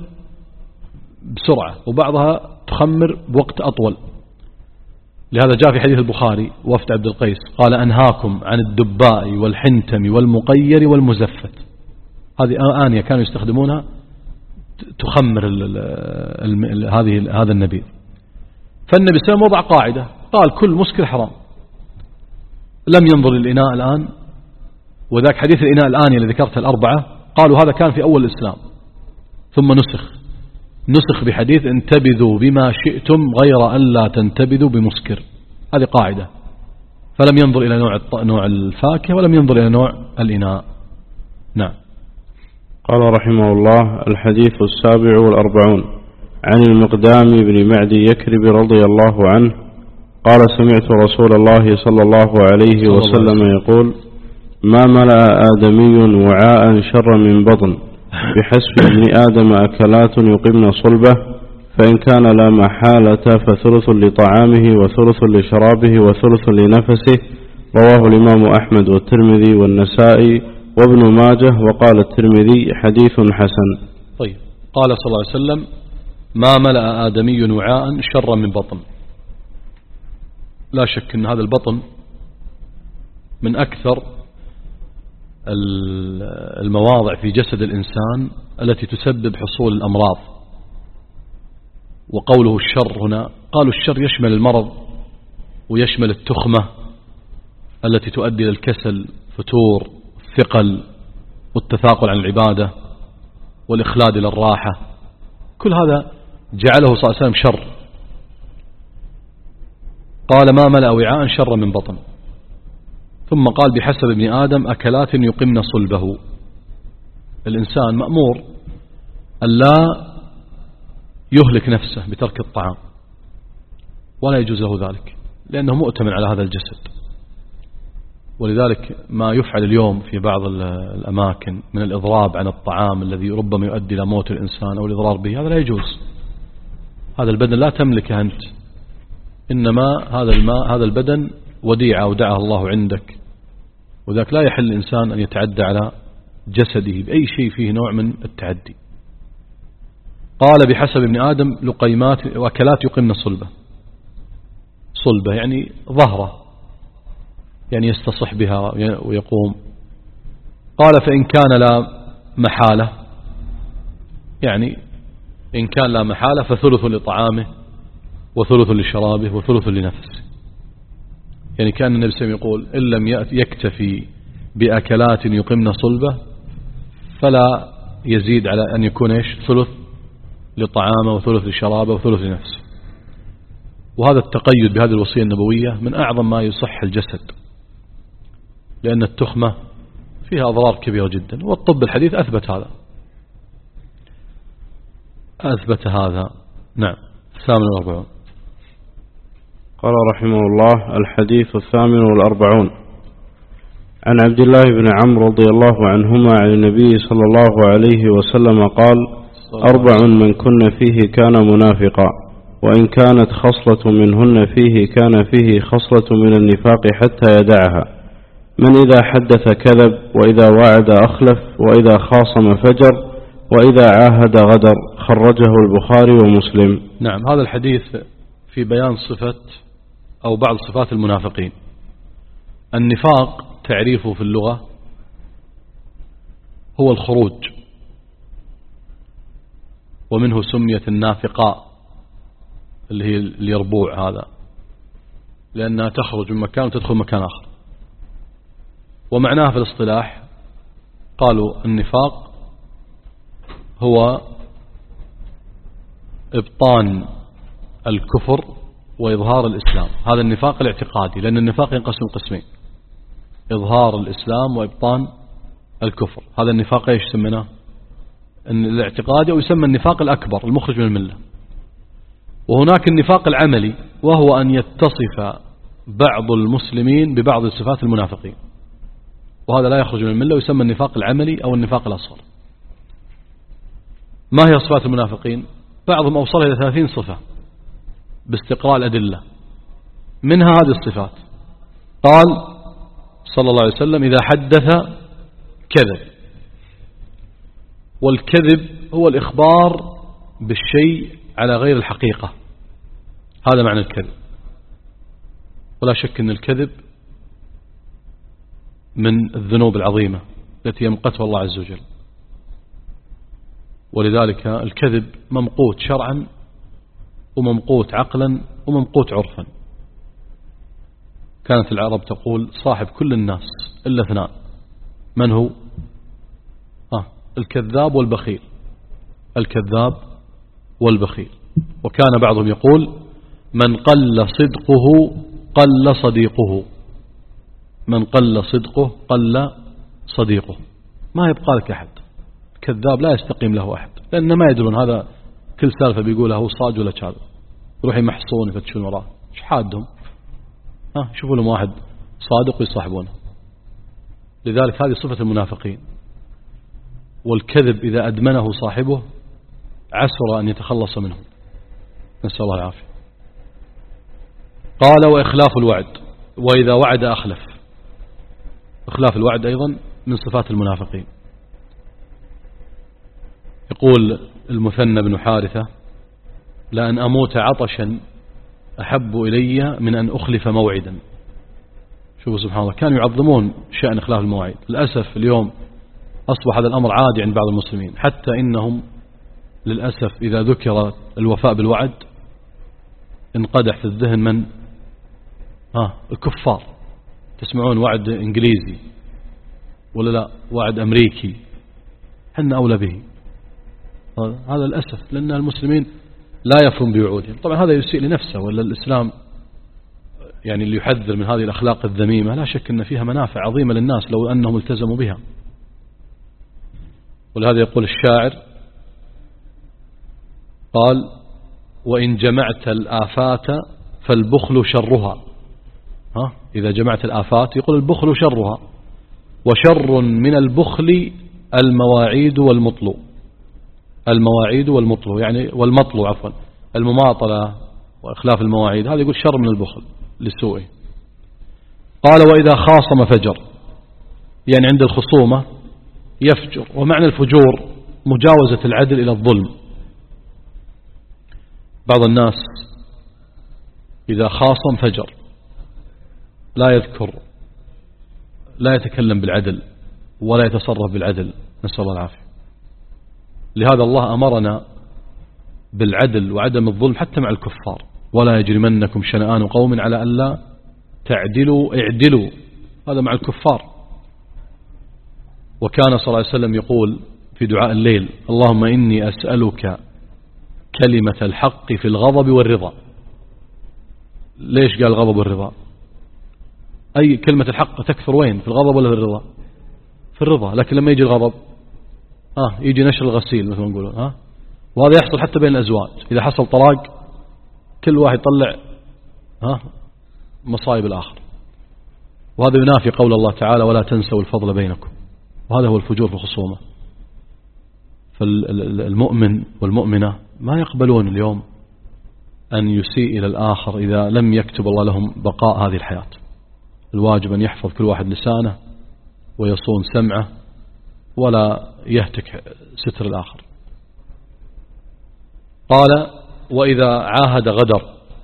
Speaker 2: بسرعة وبعضها تخمر بوقت أطول. لهذا جاء في حديث البخاري وفد عبد القيس قال: أنهاكم عن الدباء والحنتم والمقير والمزفت. هذه آنية كانوا يستخدمونها تخمر ال ال ال هذه هذا النبيذ. فالنبي صلى الله عليه وسلم وضع قاعدة، قال: كل مسكر حرام. لم ينظر للإناء الآن، وذاك حديث الإناء الآنية اللي ذكرتها الأربعة قالوا هذا كان في أول الإسلام ثم نسخ نسخ بحديث: انتبذوا بما شئتم غير أن لا تنتبذوا بمسكر. هذه قاعدة. فلم ينظر إلى نوع نوع الفاكهة ولم ينظر إلى نوع الإناء. نعم.
Speaker 1: قال رحمه الله: الحديث السابع والأربعون عن المقدام بن معدي يكرب رضي الله عنه قال: سمعت رسول الله صلى الله عليه وسلم يقول: ما ملأ آدمي وعاء شر من بطن، بحسب ابن آدم أكلات يقمن صلبه، فإن كان لا محالة فثلث لطعامه وثلث لشرابه وثلث لنفسه. رواه الإمام أحمد والترمذي والنسائي وابن ماجه. وقال الترمذي: حديث حسن.
Speaker 2: طيب. قال صلى الله عليه وسلم: ما ملأ آدمي وعاء شر من بطن. لا شك أن هذا البطن من أكثر المواضع في جسد الإنسان التي تسبب حصول الأمراض. وقوله الشر هنا قالوا الشر يشمل المرض ويشمل التخمة التي تؤدي إلى الكسل، فتور، الثقل، والتثاقل عن العبادة، والإخلاد إلى الراحة. كل هذا جعله صلى الله عليه وسلم شر. قال ما ملأ وعاء شر من بطن. ثم قال بحسب ابن آدم أكلات يقمن صلبه. الإنسان مأمور ألا يهلك نفسه بترك الطعام، ولا يجوز له ذلك لأنه مؤتمن على هذا الجسد. ولذلك ما يفعل اليوم في بعض الأماكن من الإضراب عن الطعام الذي ربما يؤدي إلى موت الإنسان أو الإضرار به، هذا لا يجوز. هذا البدن لا تملكه أنت، إنما هذا الماء هذا البدن وديعة أودعها الله عندك، وذاك لا يحل الإنسان أن يتعدى على جسده بأي شيء فيه نوع من التعدي. قال بحسب ابن آدم لقيمات وأكلات يقمن صلبه. صلبه يعني ظهره، يعني يستصح بها ويقوم. قال فإن كان لا محالة، يعني إن كان لا محالة فثلث لطعامه وثلث لشرابه وثلث لنفسه. يعني كان النبي صلى الله عليه وسلم يقول إن لم يكتفي بأكلات يقمن صلبه فلا يزيد على أن يكون إيش ثلث لطعامه وثلث لشرابه وثلث لنفسه. وهذا التقيد بهذه الوصية النبوية من أعظم ما يصح الجسد، لأن التخمة فيها أضرار كبيرة جدا، والطب الحديث أثبت هذا أثبت هذا نعم. الثامن والأربعون.
Speaker 1: قال رحمه الله الحديث الثامن والأربعون عن عبد الله بن عمرو رضي الله عنهما عن النبي صلى الله عليه وسلم قال أربع من كن فيه كان منافقا، وإن كانت خصلة منهن فيه كان فيه خصلة من النفاق حتى يدعها: من إذا حدث كذب، وإذا وعد أخلف، وإذا خاصم فجر، وإذا عاهد غدر. خرجه البخاري ومسلم.
Speaker 2: نعم، هذا الحديث في بيان صفة أو بعض صفات المنافقين. النفاق تعريفه في اللغة هو الخروج، ومنه سميت النافقاء اللي هي اليربوع هذا، لأنها تخرج من مكان وتدخل مكان آخر. ومعناها في الاصطلاح قالوا النفاق هو إبطان الكفر وإظهار الإسلام. هذا النفاق الاعتقادي، لأن النفاق ينقسم قسمين: إظهار الإسلام وإبطان الكفر. هذا النفاق ايش سميناه؟ الاعتقادي، أو يسمى النفاق الأكبر المخرج من الملة. وهناك النفاق العملي، وهو أن يتصف بعض المسلمين ببعض صفات المنافقين، وهذا لا يخرج من الملة، ويسمى النفاق العملي أو النفاق الأصغر. ما هي صفات المنافقين؟ بعضهم أوصل إلى ثلاثين صفة باستقراء الأدلة، منها هذه الصفات. قال صلى الله عليه وسلم إذا حدث كذب. والكذب هو الإخبار بالشيء على غير الحقيقة، هذا معنى الكذب. ولا شك أن الكذب من الذنوب العظيمة التي يمقتها الله عز وجل، ولذلك الكذب ممقوت شرعا وممقوت عقلا وممقوت عرفا. كانت العرب تقول صاحب كل الناس إلا اثنان، من هو؟ آه الكذاب والبخيل. الكذاب والبخيل. وكان بعضهم يقول من قل صدقه قل صديقه. من قل صدقه قل صديقه، ما يبقى لك أحد. كذاب لا يستقيم له أحد، لأن ما يدرون هذا كل سالفة بيقولها هو صاج ولا كاذب. يروح يمحصون يفتشون وراه، ايش حادهم؟ ها شوفوا لهم واحد صادق ويصاحبونه. لذلك هذه صفة المنافقين. والكذب إذا أدمنه صاحبه عسر أن يتخلص منه، نسأل الله العافية. قال وإخلاف الوعد، وإذا وعد أخلف. إخلاف الوعد أيضا من صفات المنافقين. يقول المثنى بن حارثة لأن أموت عطشا أحب إلي من أن أخلف موعدا. شوفوا سبحان الله، كانوا يعظمون شأن إخلاف المواعيد. للأسف اليوم أصبح هذا الأمر عادي عند بعض المسلمين، حتى إنهم للأسف إذا ذكر الوفاء بالوعد انقدح في الذهن من آه الكفار. تسمعون وعد إنجليزي ولا لا، وعد أمريكي، حنا أولى به. هذا للأسف، لأن المسلمين لا يفهم بوعودهم. طبعا هذا يسيء لنفسه، ولا الإسلام يعني اللي يحذر من هذه الأخلاق الذميمة لا شك أن فيها منافع عظيمة للناس لو أنهم التزموا بها. ولهذا يقول الشاعر قال: وإن جمعت الآفات فالبخل شرها. ها؟ إذا جمعت الآفات يقول البخل شرها، وشر من البخل المواعيد والمطلو. المواعيد والمطلو يعني والمطلو عفوا المماطلة وإخلاف المواعيد، هذا يقول شر من البخل لسوءه. قال: وإذا خاصم فجر، يعني عند الخصومة يفجر. ومعنى الفجور مجاوزة العدل إلى الظلم. بعض الناس إذا خاصم فجر، لا يذكر، لا يتكلم بالعدل ولا يتصرف بالعدل، نسأل الله العافية. لهذا الله أمرنا بالعدل وعدم الظلم حتى مع الكفار: ولا يجرمنكم شنآن قوم على ألا تعدلوا اعدلوا. هذا مع الكفار. وكان صلى الله عليه وسلم يقول في دعاء الليل: اللهم إني أسألك كلمة الحق في الغضب والرضا. ليش قال الغضب والرضا؟ أي كلمة الحق تكثر وين؟ في الغضب ولا في الرضا؟ في الرضا. لكن لما يجي الغضب آه يجي نشر الغسيل مثل ما نقولون. آه وهذا يحصل حتى بين الأزواج. إذا حصل طلاق كل واحد يطلع آه مصايب الآخر. وهذا ينافي قول الله تعالى: ولا تنسوا الفضل بينكم. وهذا هو الفجور في الخصومة. فالمؤمن والمؤمنة ما يقبلون اليوم أن يسيء إلى الآخر إذا لم يكتب الله لهم بقاء هذه الحياة. الواجب أن يحفظ كل واحد لسانه ويصون سمعه ولا يهتك ستر الآخر. قال: وإذا عاهد غدر.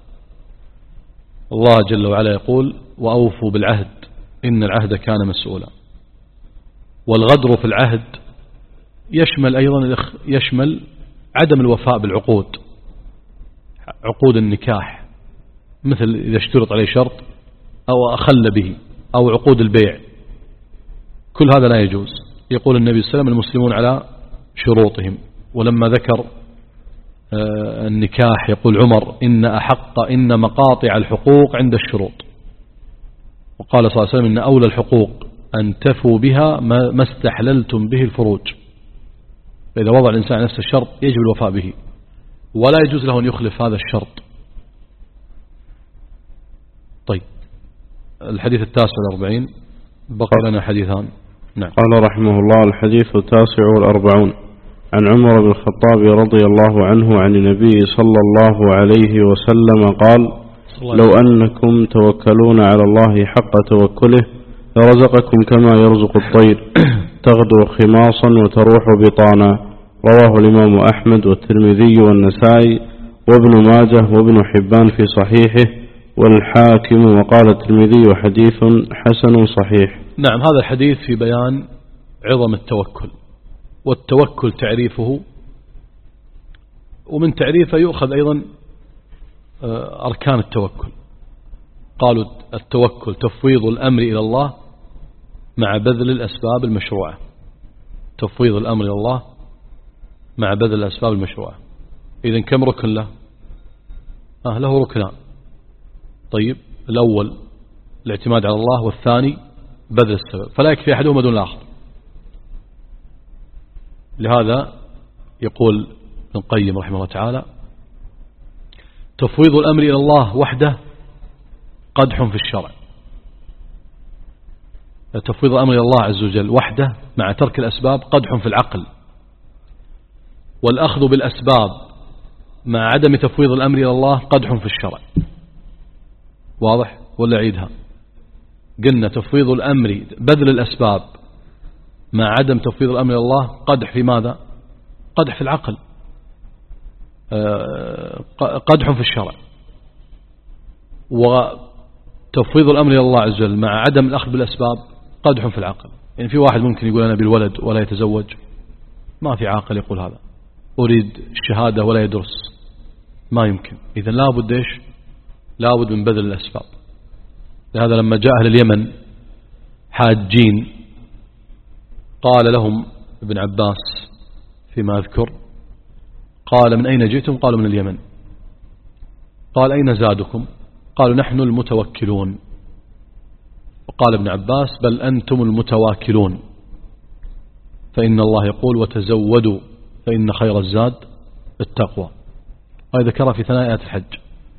Speaker 2: الله جل وعلا يقول: وأوفوا بالعهد إن العهد كان مسؤولا. والغدر في العهد يشمل أيضا يشمل عدم الوفاء بالعقود، عقود النكاح، مثل إذا اشترط عليه شرط أو أخل به، أو عقود البيع، كل هذا لا يجوز. يقول النبي صلى الله عليه وسلم: المسلمون على شروطهم. ولما ذكر النكاح يقول عمر: إن أحق إن مقاطع الحقوق عند الشروط. وقال صلى الله عليه وسلم: إن أولى الحقوق أن تفوا بها ما استحللتم به الفروج. فإذا وضع الإنسان نفس الشرط يجب الوفاء به، ولا يجوز له أن يخلف هذا الشرط. طيب، الحديث التاسع والأربعين، بقي لنا حديثان. نعم.
Speaker 1: قال رحمه الله: الحديث التاسع والأربعون عن عمر بن الخطاب رضي الله عنه عن النبي صلى الله عليه وسلم قال: لو أنكم توكلون على الله حق توكله لرزقكم كما يرزق الطير تغدو خماصا وتروح بطانا. رواه الإمام أحمد والترمذي والنسائي وابن ماجه وابن حبان في صحيحه والحاكم، وقال الترمذي: حديث حسن صحيح.
Speaker 2: نعم، هذا الحديث في بيان عظم التوكل. والتوكل تعريفه، ومن تعريفه يؤخذ أيضا أركان التوكل. قالوا التوكل تفويض الأمر إلى الله مع بذل الأسباب المشروعة. تفويض الأمر إلى الله مع بذل الأسباب المشروعة. إذن كم ركن له؟ آه له ركنان. طيب، الأول الاعتماد على الله، والثاني بذل السبب، فلا يكفي أحدهما دون الآخر. لهذا يقول ابن القيم رحمه الله تعالى: تفويض الأمر إلى الله وحده قدح في الشرع. تفويض الأمر إلى الله عز وجل وحده مع ترك الأسباب قدح في العقل. والأخذ بالأسباب مع عدم تفويض الأمر إلى الله قدح في الشرع. واضح ولا أعيدها؟ قلنا تفويض الأمر بذل الأسباب مع عدم تفويض الأمر إلى الله قدح في ماذا؟ قدح في العقل، قدح في الشرع. تفويض الأمر إلى الله عز وجل مع عدم الأخذ بالأسباب قدح في العقل. يعني في واحد ممكن يقول أنا بالولد ولا يتزوج، ما في عاقل يقول هذا. أريد الشهادة ولا يدرس، ما يمكن. إذن لابد إيش؟ لابد من بذل الأسباب. لهذا لما جاء أهل اليمن حاجين قال لهم ابن عباس فيما أذكر، قال من أين جئتم؟ قالوا من اليمن. قال أين زادكم؟ قالوا نحن المتوكلون. وقال ابن عباس بل أنتم المتواكلون، فإن الله يقول وتزودوا فإن خير الزاد التقوى. هذا ذكر في ثنايا آيات الحج.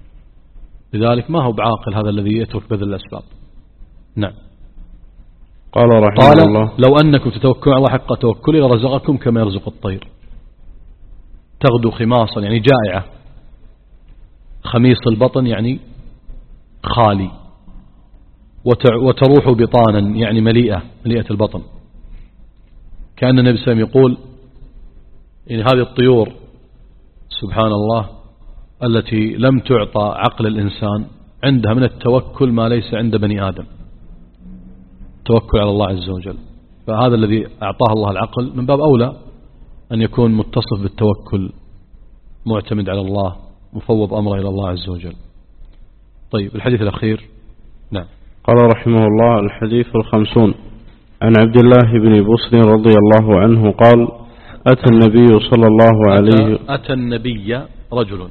Speaker 2: لذلك ما هو بعاقل هذا الذي يترك بذل الأسباب. نعم.
Speaker 1: قال رحمه
Speaker 2: قال
Speaker 1: الله
Speaker 2: لو أنكم تتوكلون على الله حق توكله لرزقكم كما يرزق الطير تغدو خماصا يعني جائعة، خميص البطن يعني خالي، وتروح بطانا يعني مليئة مليئة البطن. كأن النبي صلى الله عليه وسلم يقول إن هذه الطيور سبحان الله التي لم تعطى عقل الإنسان عندها من التوكل ما ليس عند بني آدم، توكل على الله عز وجل. فهذا الذي أعطاه الله العقل من باب أولى أن يكون متصف بالتوكل، معتمد على الله، مفوض أمره إلى الله عز وجل. طيب الحديث الأخير. نعم.
Speaker 1: قال رحمه الله الحديث الخمسون عن عبد الله بن بصر رضي الله عنه قال أتى النبي صلى الله عليه
Speaker 2: أتى, أتى النبي رجل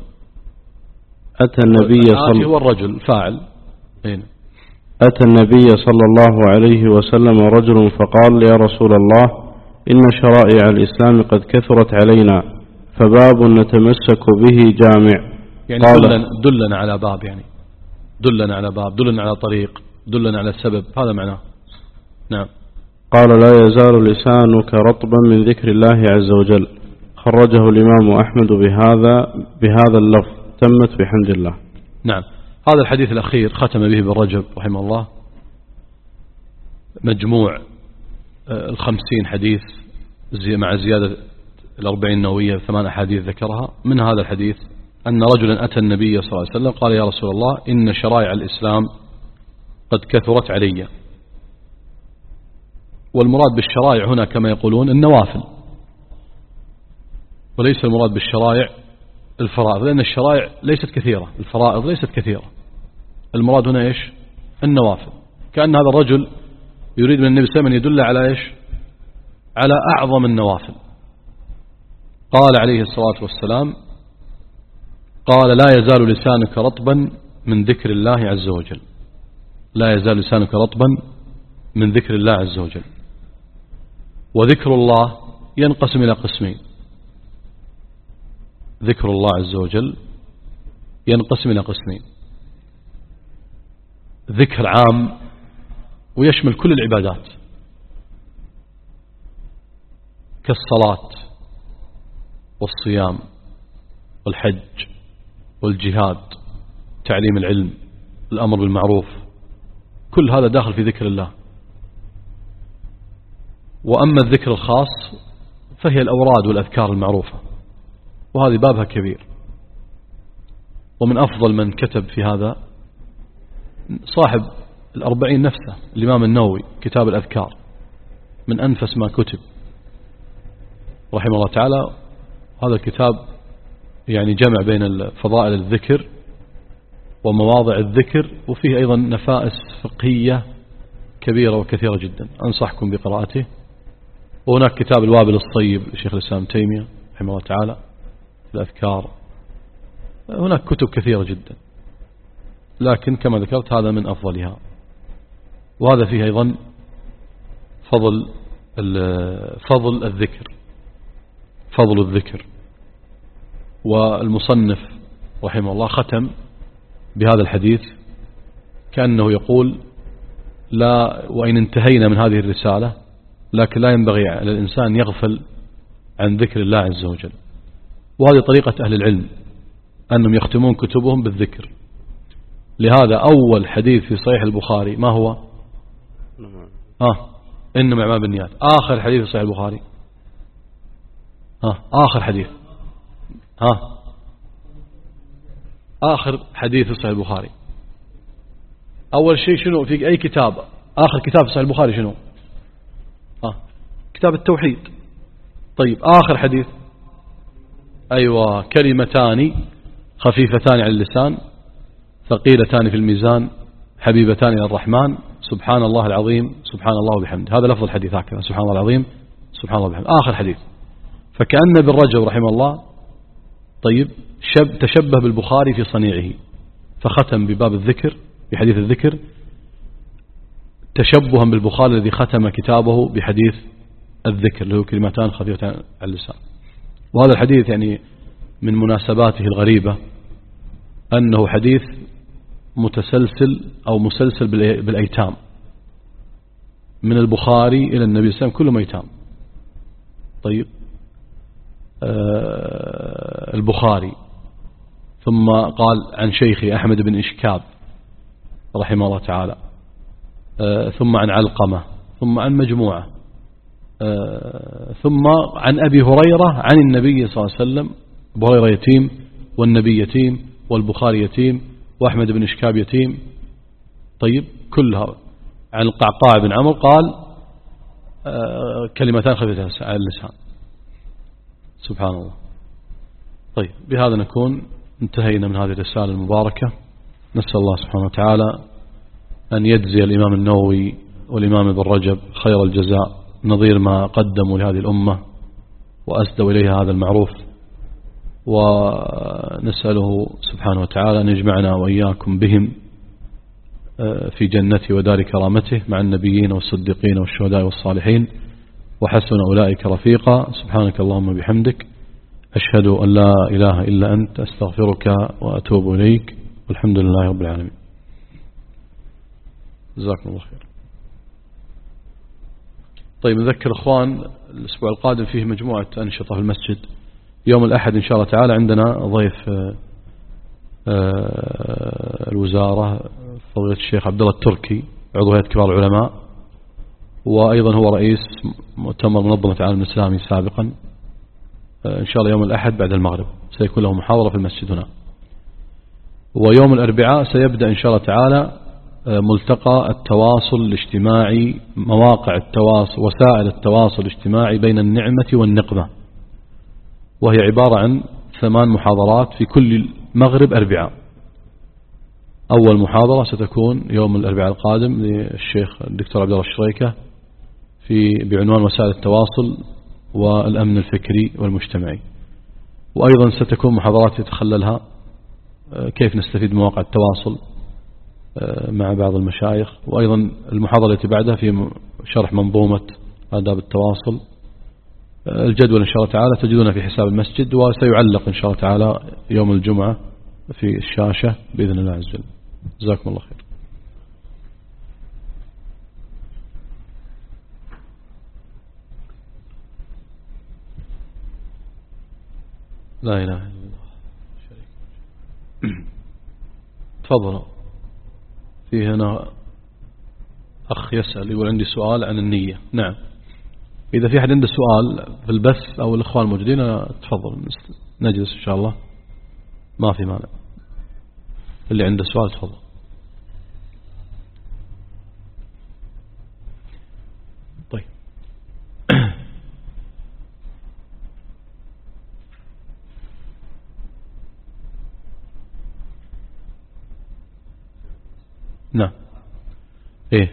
Speaker 1: أتى النبي صلى
Speaker 2: هو الرجل فاعل هنا.
Speaker 1: أتى النبي صلى الله عليه وسلم رجل فقال يا رسول الله إن شرائع الإسلام قد كثرت علينا فباب نتمسك به جامع.
Speaker 2: يعني
Speaker 1: قال
Speaker 2: دلنا, دلنا على باب، يعني دلنا على باب، دلنا على طريق، دلنا على سبب، هذا معناه. نعم.
Speaker 1: قال لا يزال لسانك رطبا من ذكر الله عز وجل. خرجه الإمام أحمد بهذا بهذا اللفظ تمت بحمد الله.
Speaker 2: نعم. هذا الحديث الأخير ختم به ابن رجب رحمه الله مجموع الخمسين حديث مع زيادة الأربعين النووية ثمان أحاديث ذكرها. من هذا الحديث أن رجلا أتى النبي صلى الله عليه وسلم قال يا رسول الله إن شرائع الإسلام قد كثرت علي. والمراد بالشرائع هنا كما يقولون النوافل، وليس المراد بالشرائع الفرائض، لأن الشرائع ليست كثيرة، الفرائض ليست كثيرة. المراد هنا إيش؟ النوافل. كأن هذا الرجل يريد من النبي صلى الله عليه وسلم يدل على إيش؟ على أعظم النوافل. قال عليه الصلاة والسلام قال لا يزال لسانك رطبا من ذكر الله عز وجل. لا يزال لسانك رطبا من ذكر الله عز وجل. وذكر الله ينقسم إلى قسمين. ذكر الله عز وجل ينقسم إلى قسمين: ذكر عام ويشمل كل العبادات كالصلاة والصيام والحج والجهاد، تعليم العلم، الأمر بالمعروف، كل هذا داخل في ذكر الله. وأما الذكر الخاص فهي الأوراد والأذكار المعروفة، وهذه بابها كبير. ومن أفضل من كتب في هذا صاحب الأربعين نفسه الإمام النووي، كتاب الأذكار من أنفس ما كتب رحمه الله تعالى. هذا الكتاب يعني جمع بين فضائل الذكر ومواضع الذكر، وفيه أيضا نفائس فقهية كبيرة وكثيرة جدا، أنصحكم بقراءته. وهناك كتاب الوابل الصيب لشيخ الإسلام تيمية رحمه الله تعالى الأذكار. هناك كتب كثيرة جدا، لكن كما ذكرت هذا من أفضلها. وهذا فيه أيضا فضل فضل الذكر فضل الذكر. والمصنف رحمه الله ختم بهذا الحديث كأنه يقول لا، وإن انتهينا من هذه الرسالة لكن لا ينبغي على الإنسان يغفل عن ذكر الله عز وجل. وهذه طريقة أهل العلم أنهم يختمون كتبهم بالذكر. لهذا أول حديث في صحيح البخاري ما هو؟ آه إنما أعمال بالنيات. آخر حديث في صحيح البخاري آه آخر حديث آه آخر حديث في صحيح البخاري أول شيء شنو في أي كتاب؟ آخر كتاب صحيح البخاري شنو؟ آه كتاب التوحيد. طيب آخر حديث أيوة كلمتان خفيفتان على اللسان ثقيلتان في الميزان حبيبتان إلى الرحمن سبحان الله العظيم سبحان الله وبحمده. هذا لفظ الحديث هكذا سبحان الله العظيم سبحان الله وبحمده آخر حديث. فكأن ابن رجب رحمه الله طيب شب تشبه بالبخاري في صنيعه فختم بباب الذكر بحديث الذكر تشبها بالبخاري الذي ختم كتابه بحديث الذكر اللي هو كلمتان خفيفتان على اللسان. وهذا الحديث يعني من مناسباته الغريبة أنه حديث متسلسل أو مسلسل بالأيتام من البخاري إلى النبي صلى الله عليه وسلم كلهم أيتام. طيب آه البخاري ثم قال عن شيخي أحمد بن إشكاب رحمه الله تعالى آه ثم عن علقمة ثم عن مجموعة آه ثم عن أبي هريرة عن النبي صلى الله عليه وسلم. أبو هريرة يتيم والنبي يتيم والبخاري يتيم وأحمد بن إشكاب يتيم. طيب كلها عن القعقاع بن عمرو قال آه كلمتان خفيفتان على اللسان سبحان الله. طيب بهذا نكون انتهينا من هذه الرسالة المباركة. نسأل الله سبحانه وتعالى أن يجزي الإمام النووي والإمام ابن رجب خير الجزاء نظير ما قدموا لهذه الأمة وأسدوا إليها هذا المعروف. ونسأله سبحانه وتعالى أن يجمعنا وإياكم بهم في جنته ودار كرامته مع النبيين والصديقين والشهداء والصالحين وحسن أولئك رفيقا. سبحانك اللهم بحمدك أشهد أن لا إله إلا أنت أستغفرك وأتوب إليك والحمد لله رب العالمين. جزاكم الله خير. طيب نذكر أخوان الأسبوع القادم فيه مجموعة أنشطة في المسجد. يوم الأحد إن شاء الله تعالى عندنا ضيف الوزارة فضيلة الشيخ عبد الله التركي عضو هيئة كبار العلماء وأيضا هو رئيس مؤتمر منظمة العالم الإسلامي سابقا. إن شاء الله يوم الأحد بعد المغرب سيكون له محاضرة في المسجد هنا. ويوم الأربعاء سيبدأ إن شاء الله تعالى ملتقى التواصل الاجتماعي مواقع التواصل وسائل التواصل الاجتماعي بين النعمة والنقمة وهي عبارة عن ثمان محاضرات في كل مغرب أربعاء. أول محاضرة ستكون يوم الأربعاء القادم للشيخ الدكتور عبد الله الشريكة في بعنوان وسائل التواصل والأمن الفكري والمجتمعي. وأيضا ستكون محاضرات يتخللها كيف نستفيد من مواقع التواصل مع بعض المشايخ. وأيضا المحاضرة التي بعدها في شرح منظومة آداب التواصل. الجدول إن شاء الله تعالى تجدونه في حساب المسجد وسيعلق إن شاء الله تعالى يوم الجمعة في الشاشة بإذن الله عز وجل. جزاكم الله خير. لا إله إلا الله. تفضلوا. في هنا أخ يسأل يقول عندي سؤال عن النية. نعم إذا في أحد عنده سؤال في البث أو الإخوان الموجودين تفضل نجلس إن شاء الله ما في مانع. اللي عنده سؤال تفضل. طيب نعم ايه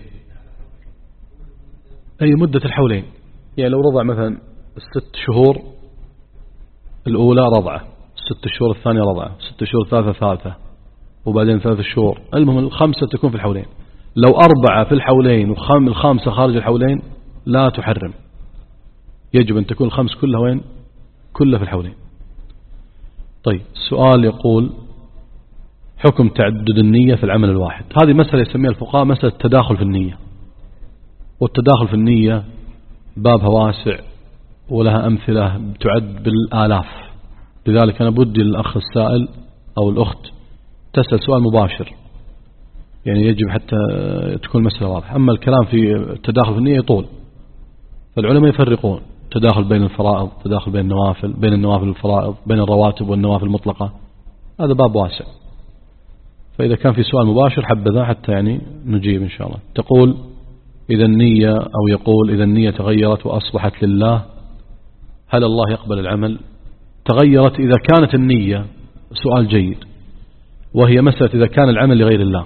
Speaker 2: اي مدة الحولين. يعني لو رضع مثلا الست شهور الأولى رضعة الست شهور الثانية رضعة الست شهور الثالثة ثالثة وبعدين ثلاث شهور المهم الخمسة تكون في الحولين. لو أربعة في الحولين والخامسة خارج الحولين لا تحرم. يجب أن تكون الخمس كلها وين كلها في الحولين. طيب السؤال يقول حكم تعدد النية في العمل الواحد. هذه مسألة يسميها الفقهاء مسألة التداخل في النية. والتداخل في النية بابها واسع ولها أمثلة تعد بالآلاف. لذلك أنا بدي الأخ السائل أو الأخت تسأل سؤال مباشر يعني يجب حتى تكون مسألة واضحة. أما الكلام في التداخل في النية يطول. فالعلماء يفرقون تداخل بين الفرائض تداخل بين النوافل بين النوافل والفرائض بين الرواتب والنوافل المطلقة. هذا باب واسع. فإذا كان في سؤال مباشر حبذا حتى يعني نجيب إن شاء الله. تقول إذا النية أو يقول إذا النية تغيرت وأصبحت لله هل الله يقبل العمل؟ تغيرت إذا كانت النية، سؤال جيد، وهي مسألة إذا كان العمل لغير الله.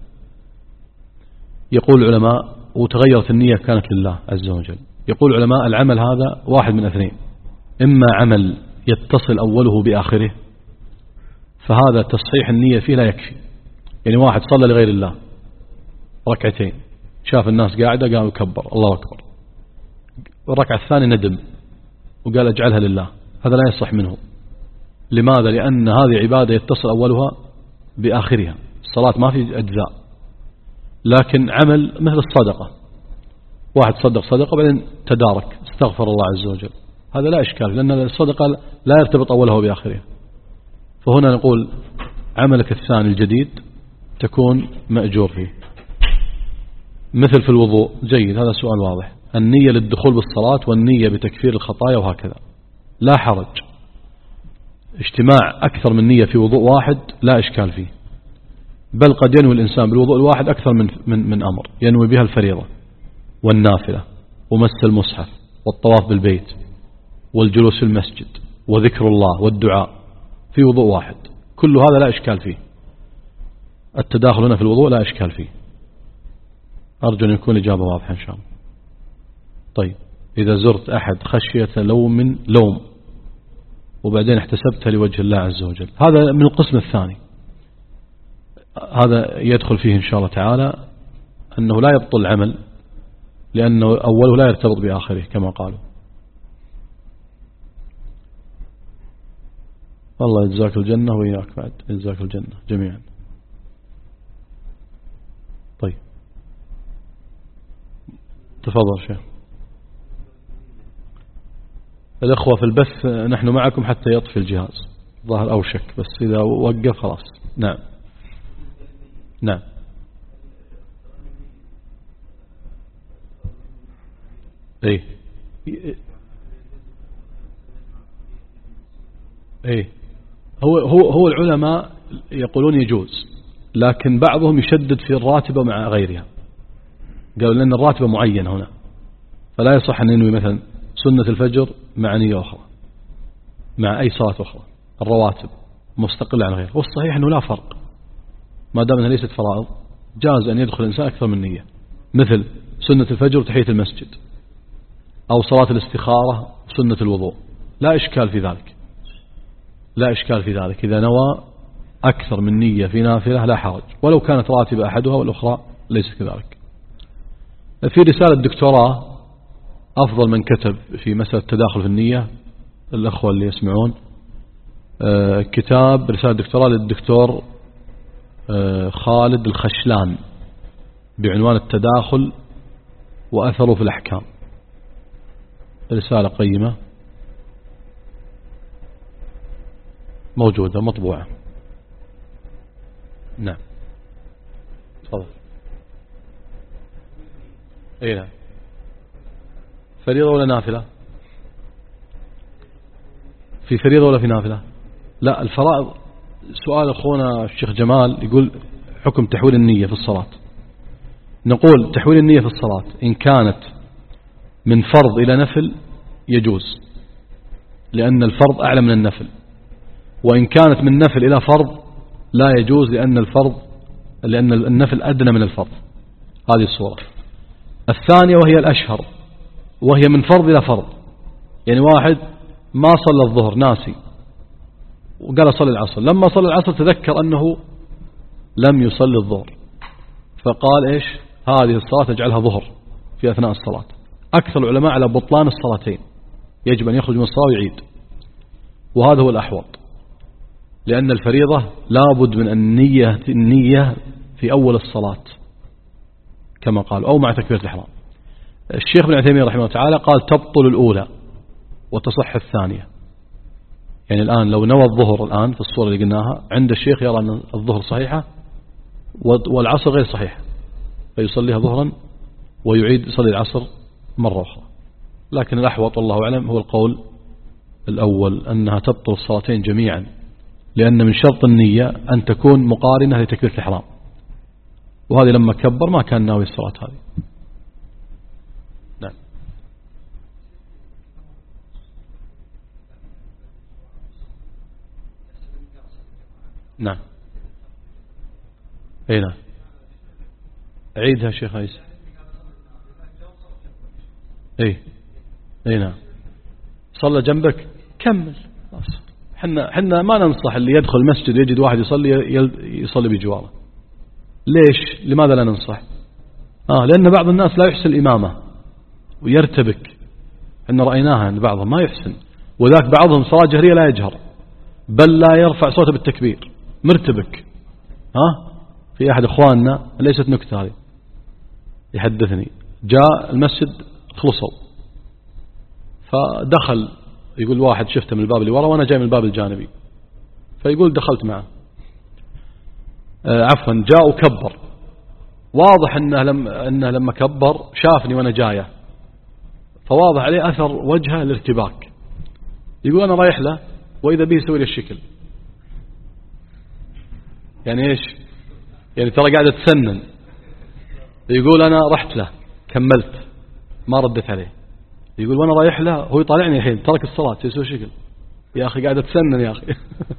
Speaker 2: يقول العلماء وتغيرت النية كانت لله عز وجل. يقول العلماء العمل هذا واحد من اثنين، إما عمل يتصل أوله بآخره فهذا تصحيح النية فيه لا يكفي. يعني واحد صلى لغير الله ركعتين، شاف الناس قاعدة قام يكبر الله أكبر، والركعة الثانية ندم وقال أجعلها لله، هذا لا يصح منه. لماذا؟ لأن هذه عبادة يتصل أولها بآخرها، الصلاة ما في أجزاء. لكن عمل مثل الصدقة، واحد صدق صدقة بعدين تدارك استغفر الله عز وجل، هذا لا إشكال لأن الصدقة لا يرتبط أولها بآخرها. فهنا نقول عملك الثاني الجديد تكون مأجور فيه. مثل في الوضوء، جيد، هذا سؤال واضح، النية للدخول بالصلاة والنية بتكفير الخطايا وهكذا لا حرج. اجتماع أكثر من نية في وضوء واحد لا إشكال فيه، بل قد ينوي الإنسان بالوضوء الواحد أكثر من, من, من أمر، ينوي بها الفريضة والنافلة ومس المصحف والطواف بالبيت والجلوس في المسجد وذكر الله والدعاء في وضوء واحد، كل هذا لا إشكال فيه. التداخل هنا في الوضوء لا إشكال فيه. أرجو أن يكون الإجابة واضحة إن شاء الله. طيب، إذا زرت أحد خشية لوم لوم وبعدين احتسبتها لوجه الله عز وجل، هذا من القسم الثاني، هذا يدخل فيه إن شاء الله تعالى أنه لا يبطل العمل لأنه أوله لا يرتبط بآخره كما قالوا. الله يجزاك الجنة وإياك بعد، يجزاك الجنة جميعا. طيب تفضل شيخ. الأخوة في البث نحن معكم حتى يطفي الجهاز، ظاهر أوشك، بس إذا وقف خلاص. نعم نعم ايه ايه هو هو هو العلماء يقولون يجوز، لكن بعضهم يشدد في الراتبة مع غيرها، قالوا لأن الراتبة معينة هنا، فلا يصح أن ينوي مثلا سنة الفجر مع نية أخرى مع أي صلاة أخرى، الرواتب مستقلة عن غيرها. والصحيح أنه لا فرق ما دام أنها ليست فرائض، جاز أن يدخل الإنسان أكثر من نية، مثل سنة الفجر وتحية المسجد، أو صلاة الاستخارة وسنة الوضوء، لا إشكال في ذلك، لا إشكال في ذلك إذا نوى أكثر من نية في نافلة لا حرج، ولو كانت راتبة أحدها والأخرى ليس كذلك. في رسالة دكتوراه أفضل من كتب في مسألة التداخل في النية، الأخوة اللي يسمعون، كتاب رسالة دكتوراه للدكتور خالد الخشلان بعنوان التداخل وأثره في الأحكام، رسالة قيمة موجودة مطبوعة. نعم تفضل. اي نعم. فريضة ولا نافلة؟ في فريضة ولا في نافلة؟ لا، الفرائض. سؤال أخونا الشيخ جمال يقول حكم تحويل النية في الصلاة. نقول تحويل النية في الصلاة إن كانت من فرض إلى نفل يجوز، لأن الفرض أعلى من النفل، وإن كانت من نفل إلى فرض لا يجوز، لأن الفرض لأن النفل أدنى من الفرض. هذه الصورة. الثانية وهي الأشهر، وهي من فرض إلى فرض، يعني واحد ما صلى الظهر ناسي وقال صلي العصر، لما صلى العصر تذكر أنه لم يصلي الظهر، فقال إيش هذه الصلاة اجعلها ظهر في أثناء الصلاة. أكثر العلماء على بطلان الصلاتين، يجب أن يخرج من الصلاة ويعيد، وهذا هو الأحوط، لأن الفريضة لابد من النية النية في أول الصلاة كما قال، أو مع تكبيرة الإحرام. الشيخ ابن عثيمين رحمه الله تعالى قال تبطل الأولى وتصح الثانية. يعني الآن لو نوى الظهر الآن في الصورة اللي قلناها، عند الشيخ يرى أن الظهر صحيحة والعصر غير صحيح، فيصليها ظهرا ويعيد يصلي العصر مرة أخرى. لكن الأحوط والله أعلم هو القول الأول، أنها تبطل الصلاتين جميعا لأن من شرط النية أن تكون مقارنة لتكبيرة الإحرام، وهذه لما كبر ما كان ناوي الصلاة هذه. نعم. نعم. اي نعم. عيدها شيخ عيسى. اي اي نعم. صلى جنبك كمل. حنا حنا ما ننصح اللي يدخل المسجد يجد واحد يصلي يصلي بجواره. ليش؟ لماذا لا ننصح؟ آه لأن بعض الناس لا يحسن الإمامة ويرتبك. إحنا رأيناها أن بعضهم ما يحسن، وذاك بعضهم صلاة جهرية لا يجهر بل لا يرفع صوته بالتكبير، مرتبك. ها في أحد إخواننا، ليست نكتة هذه، يحدثني جاء المسجد خلصوا، فدخل يقول واحد شفته من الباب اللي ورا وأنا جاي من الباب الجانبي، فيقول دخلت معه آه عفوا جاء وكبر، واضح أنه لما, أنه لما كبر شافني وأنا جايه، فواضح عليه أثر وجهه الارتباك. يقول أنا رايح له وإذا به يسوي لي الشكل. يعني إيش؟ يعني ترى قاعدة تسنن. يقول أنا رحت له كملت ما ردت عليه. يقول وأنا رايح له هو يطالعني الحين ترك الصلاة يسوي شكل. يا أخي قاعدة تسنن يا أخي.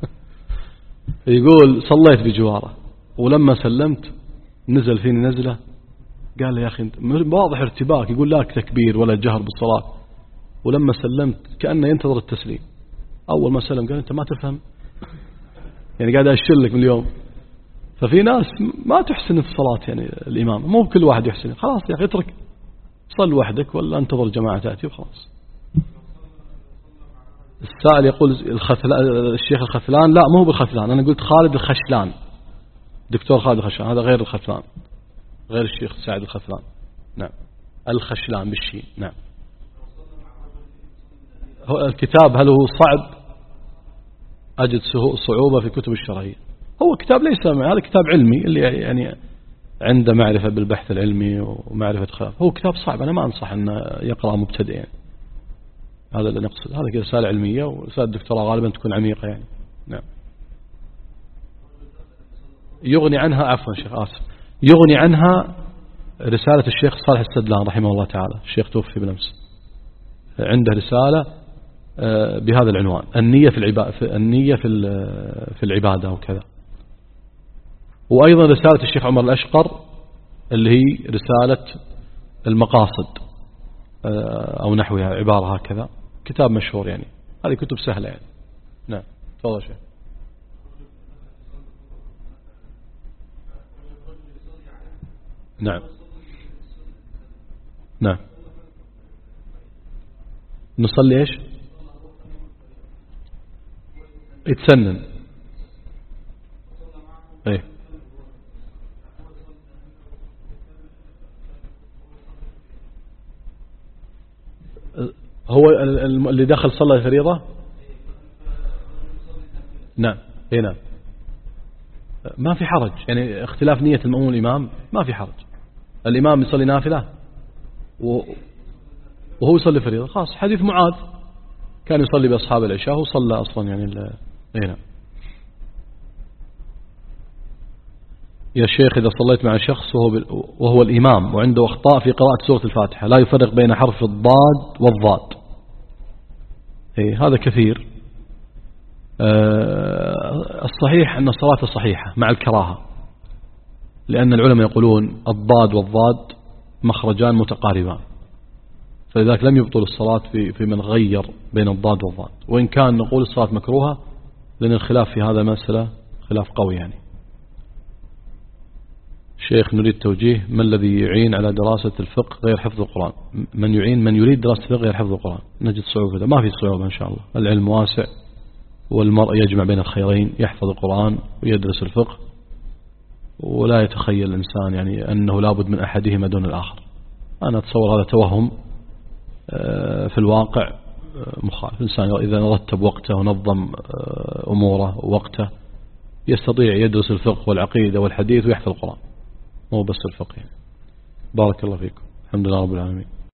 Speaker 2: يقول صليت بجواره ولما سلمت نزل فيني نزلة، قال لي يا أخي واضح ارتباك، يقول لا تكبير ولا جهر بالصلاة، ولما سلمت كأنه ينتظر التسليم. أول ما سلم قال أنت ما تفهم، يعني قاعد أشلك من اليوم. ففي ناس ما تحسن في الصلاة، يعني الإمام مو بكل واحد يحسن. خلاص يا أخي اترك صل وحدك ولا انتظر الجماعة تأتي وخلاص. السائل يقول الشيخ الخثلان، لا مو بالخثلان، أنا قلت خالد الخشلان، دكتور خالد الخشلان، هذا غير الخثلان، غير الشيخ سعد الخثلان. نعم الخشلان بالشين. نعم. هو الكتاب هل هو صعب؟ أجد صعوبة في كتب الشرعية. هو كتاب ليس، هذا كتاب علمي اللي يعني عنده معرفة بالبحث العلمي ومعرفة خلاف. هو كتاب صعب، أنا ما أنصح أن يقرأ مبتدئ يعني. هذا اللي نقصد، هذا كده رسالة علمية، ورسالة الدكتوراه غالبا تكون عميقة يعني. نعم. يغني عنها عفوا شيخ آسف يغني عنها رسالة الشيخ صالح السدلان رحمه الله تعالى، الشيخ توفي بالأمس، عنده رسالة بهذا العنوان، النية في العبادة، النية في في العبادة وكذا. وأيضا رسالة الشيخ عمر الأشقر اللي هي رسالة المقاصد أو نحوها، عبارة هكذا، كتاب مشهور يعني. هذه كتب سهلة يعني. نعم تفضل شيخ. نعم نعم. نصلي ايش؟ يتسنن. ايه هو اللي دخل صلى الفريضة. نعم ايه نعم. ما في حرج يعني، اختلاف نية المأموم والإمام ما في حرج. الإمام يصلي نافلة وهو يصلي فريضة، خلاص. حديث معاذ كان يصلي بأصحاب العشاء وصلى أصلا يعني هنا. يا شيخ إذا صليت مع شخص وهو, وهو الإمام وعنده أخطاء في قراءة سورة الفاتحة لا يفرق بين حرف الضاد والضاد، إيه هذا كثير. أه الصحيح أن الصلاة صحيحة مع الكراهة، لأن العلماء يقولون الضاد والضاد مخرجان متقاربان، فلذلك لم يبطل الصلاة في في من غير بين الضاد والضاد، وإن كان نقول الصلاة مكروهة لأن الخلاف في هذا مسألة خلاف قوي يعني. شيخ نريد توجيه، ما الذي يعين على دراسة الفقه غير حفظ القرآن؟ من يعين من يريد دراسة الفقه غير حفظ القرآن؟ نجد صعوبة. ما في صعوبة إن شاء الله، العلم واسع والمرء يجمع بين الخيرين، يحفظ القرآن ويدرس الفقه، ولا يتخيل الإنسان يعني أنه لابد من أحدهما دون الآخر. أنا أتصور هذا توهم في الواقع مخالف. الإنسان إذا رتب وقته ونظم أموره ووقته يستطيع يدرس الفقه والعقيدة والحديث ويحفظ القرآن، مو بس الفقه يعني. بارك الله فيكم. الحمد لله رب العالمين.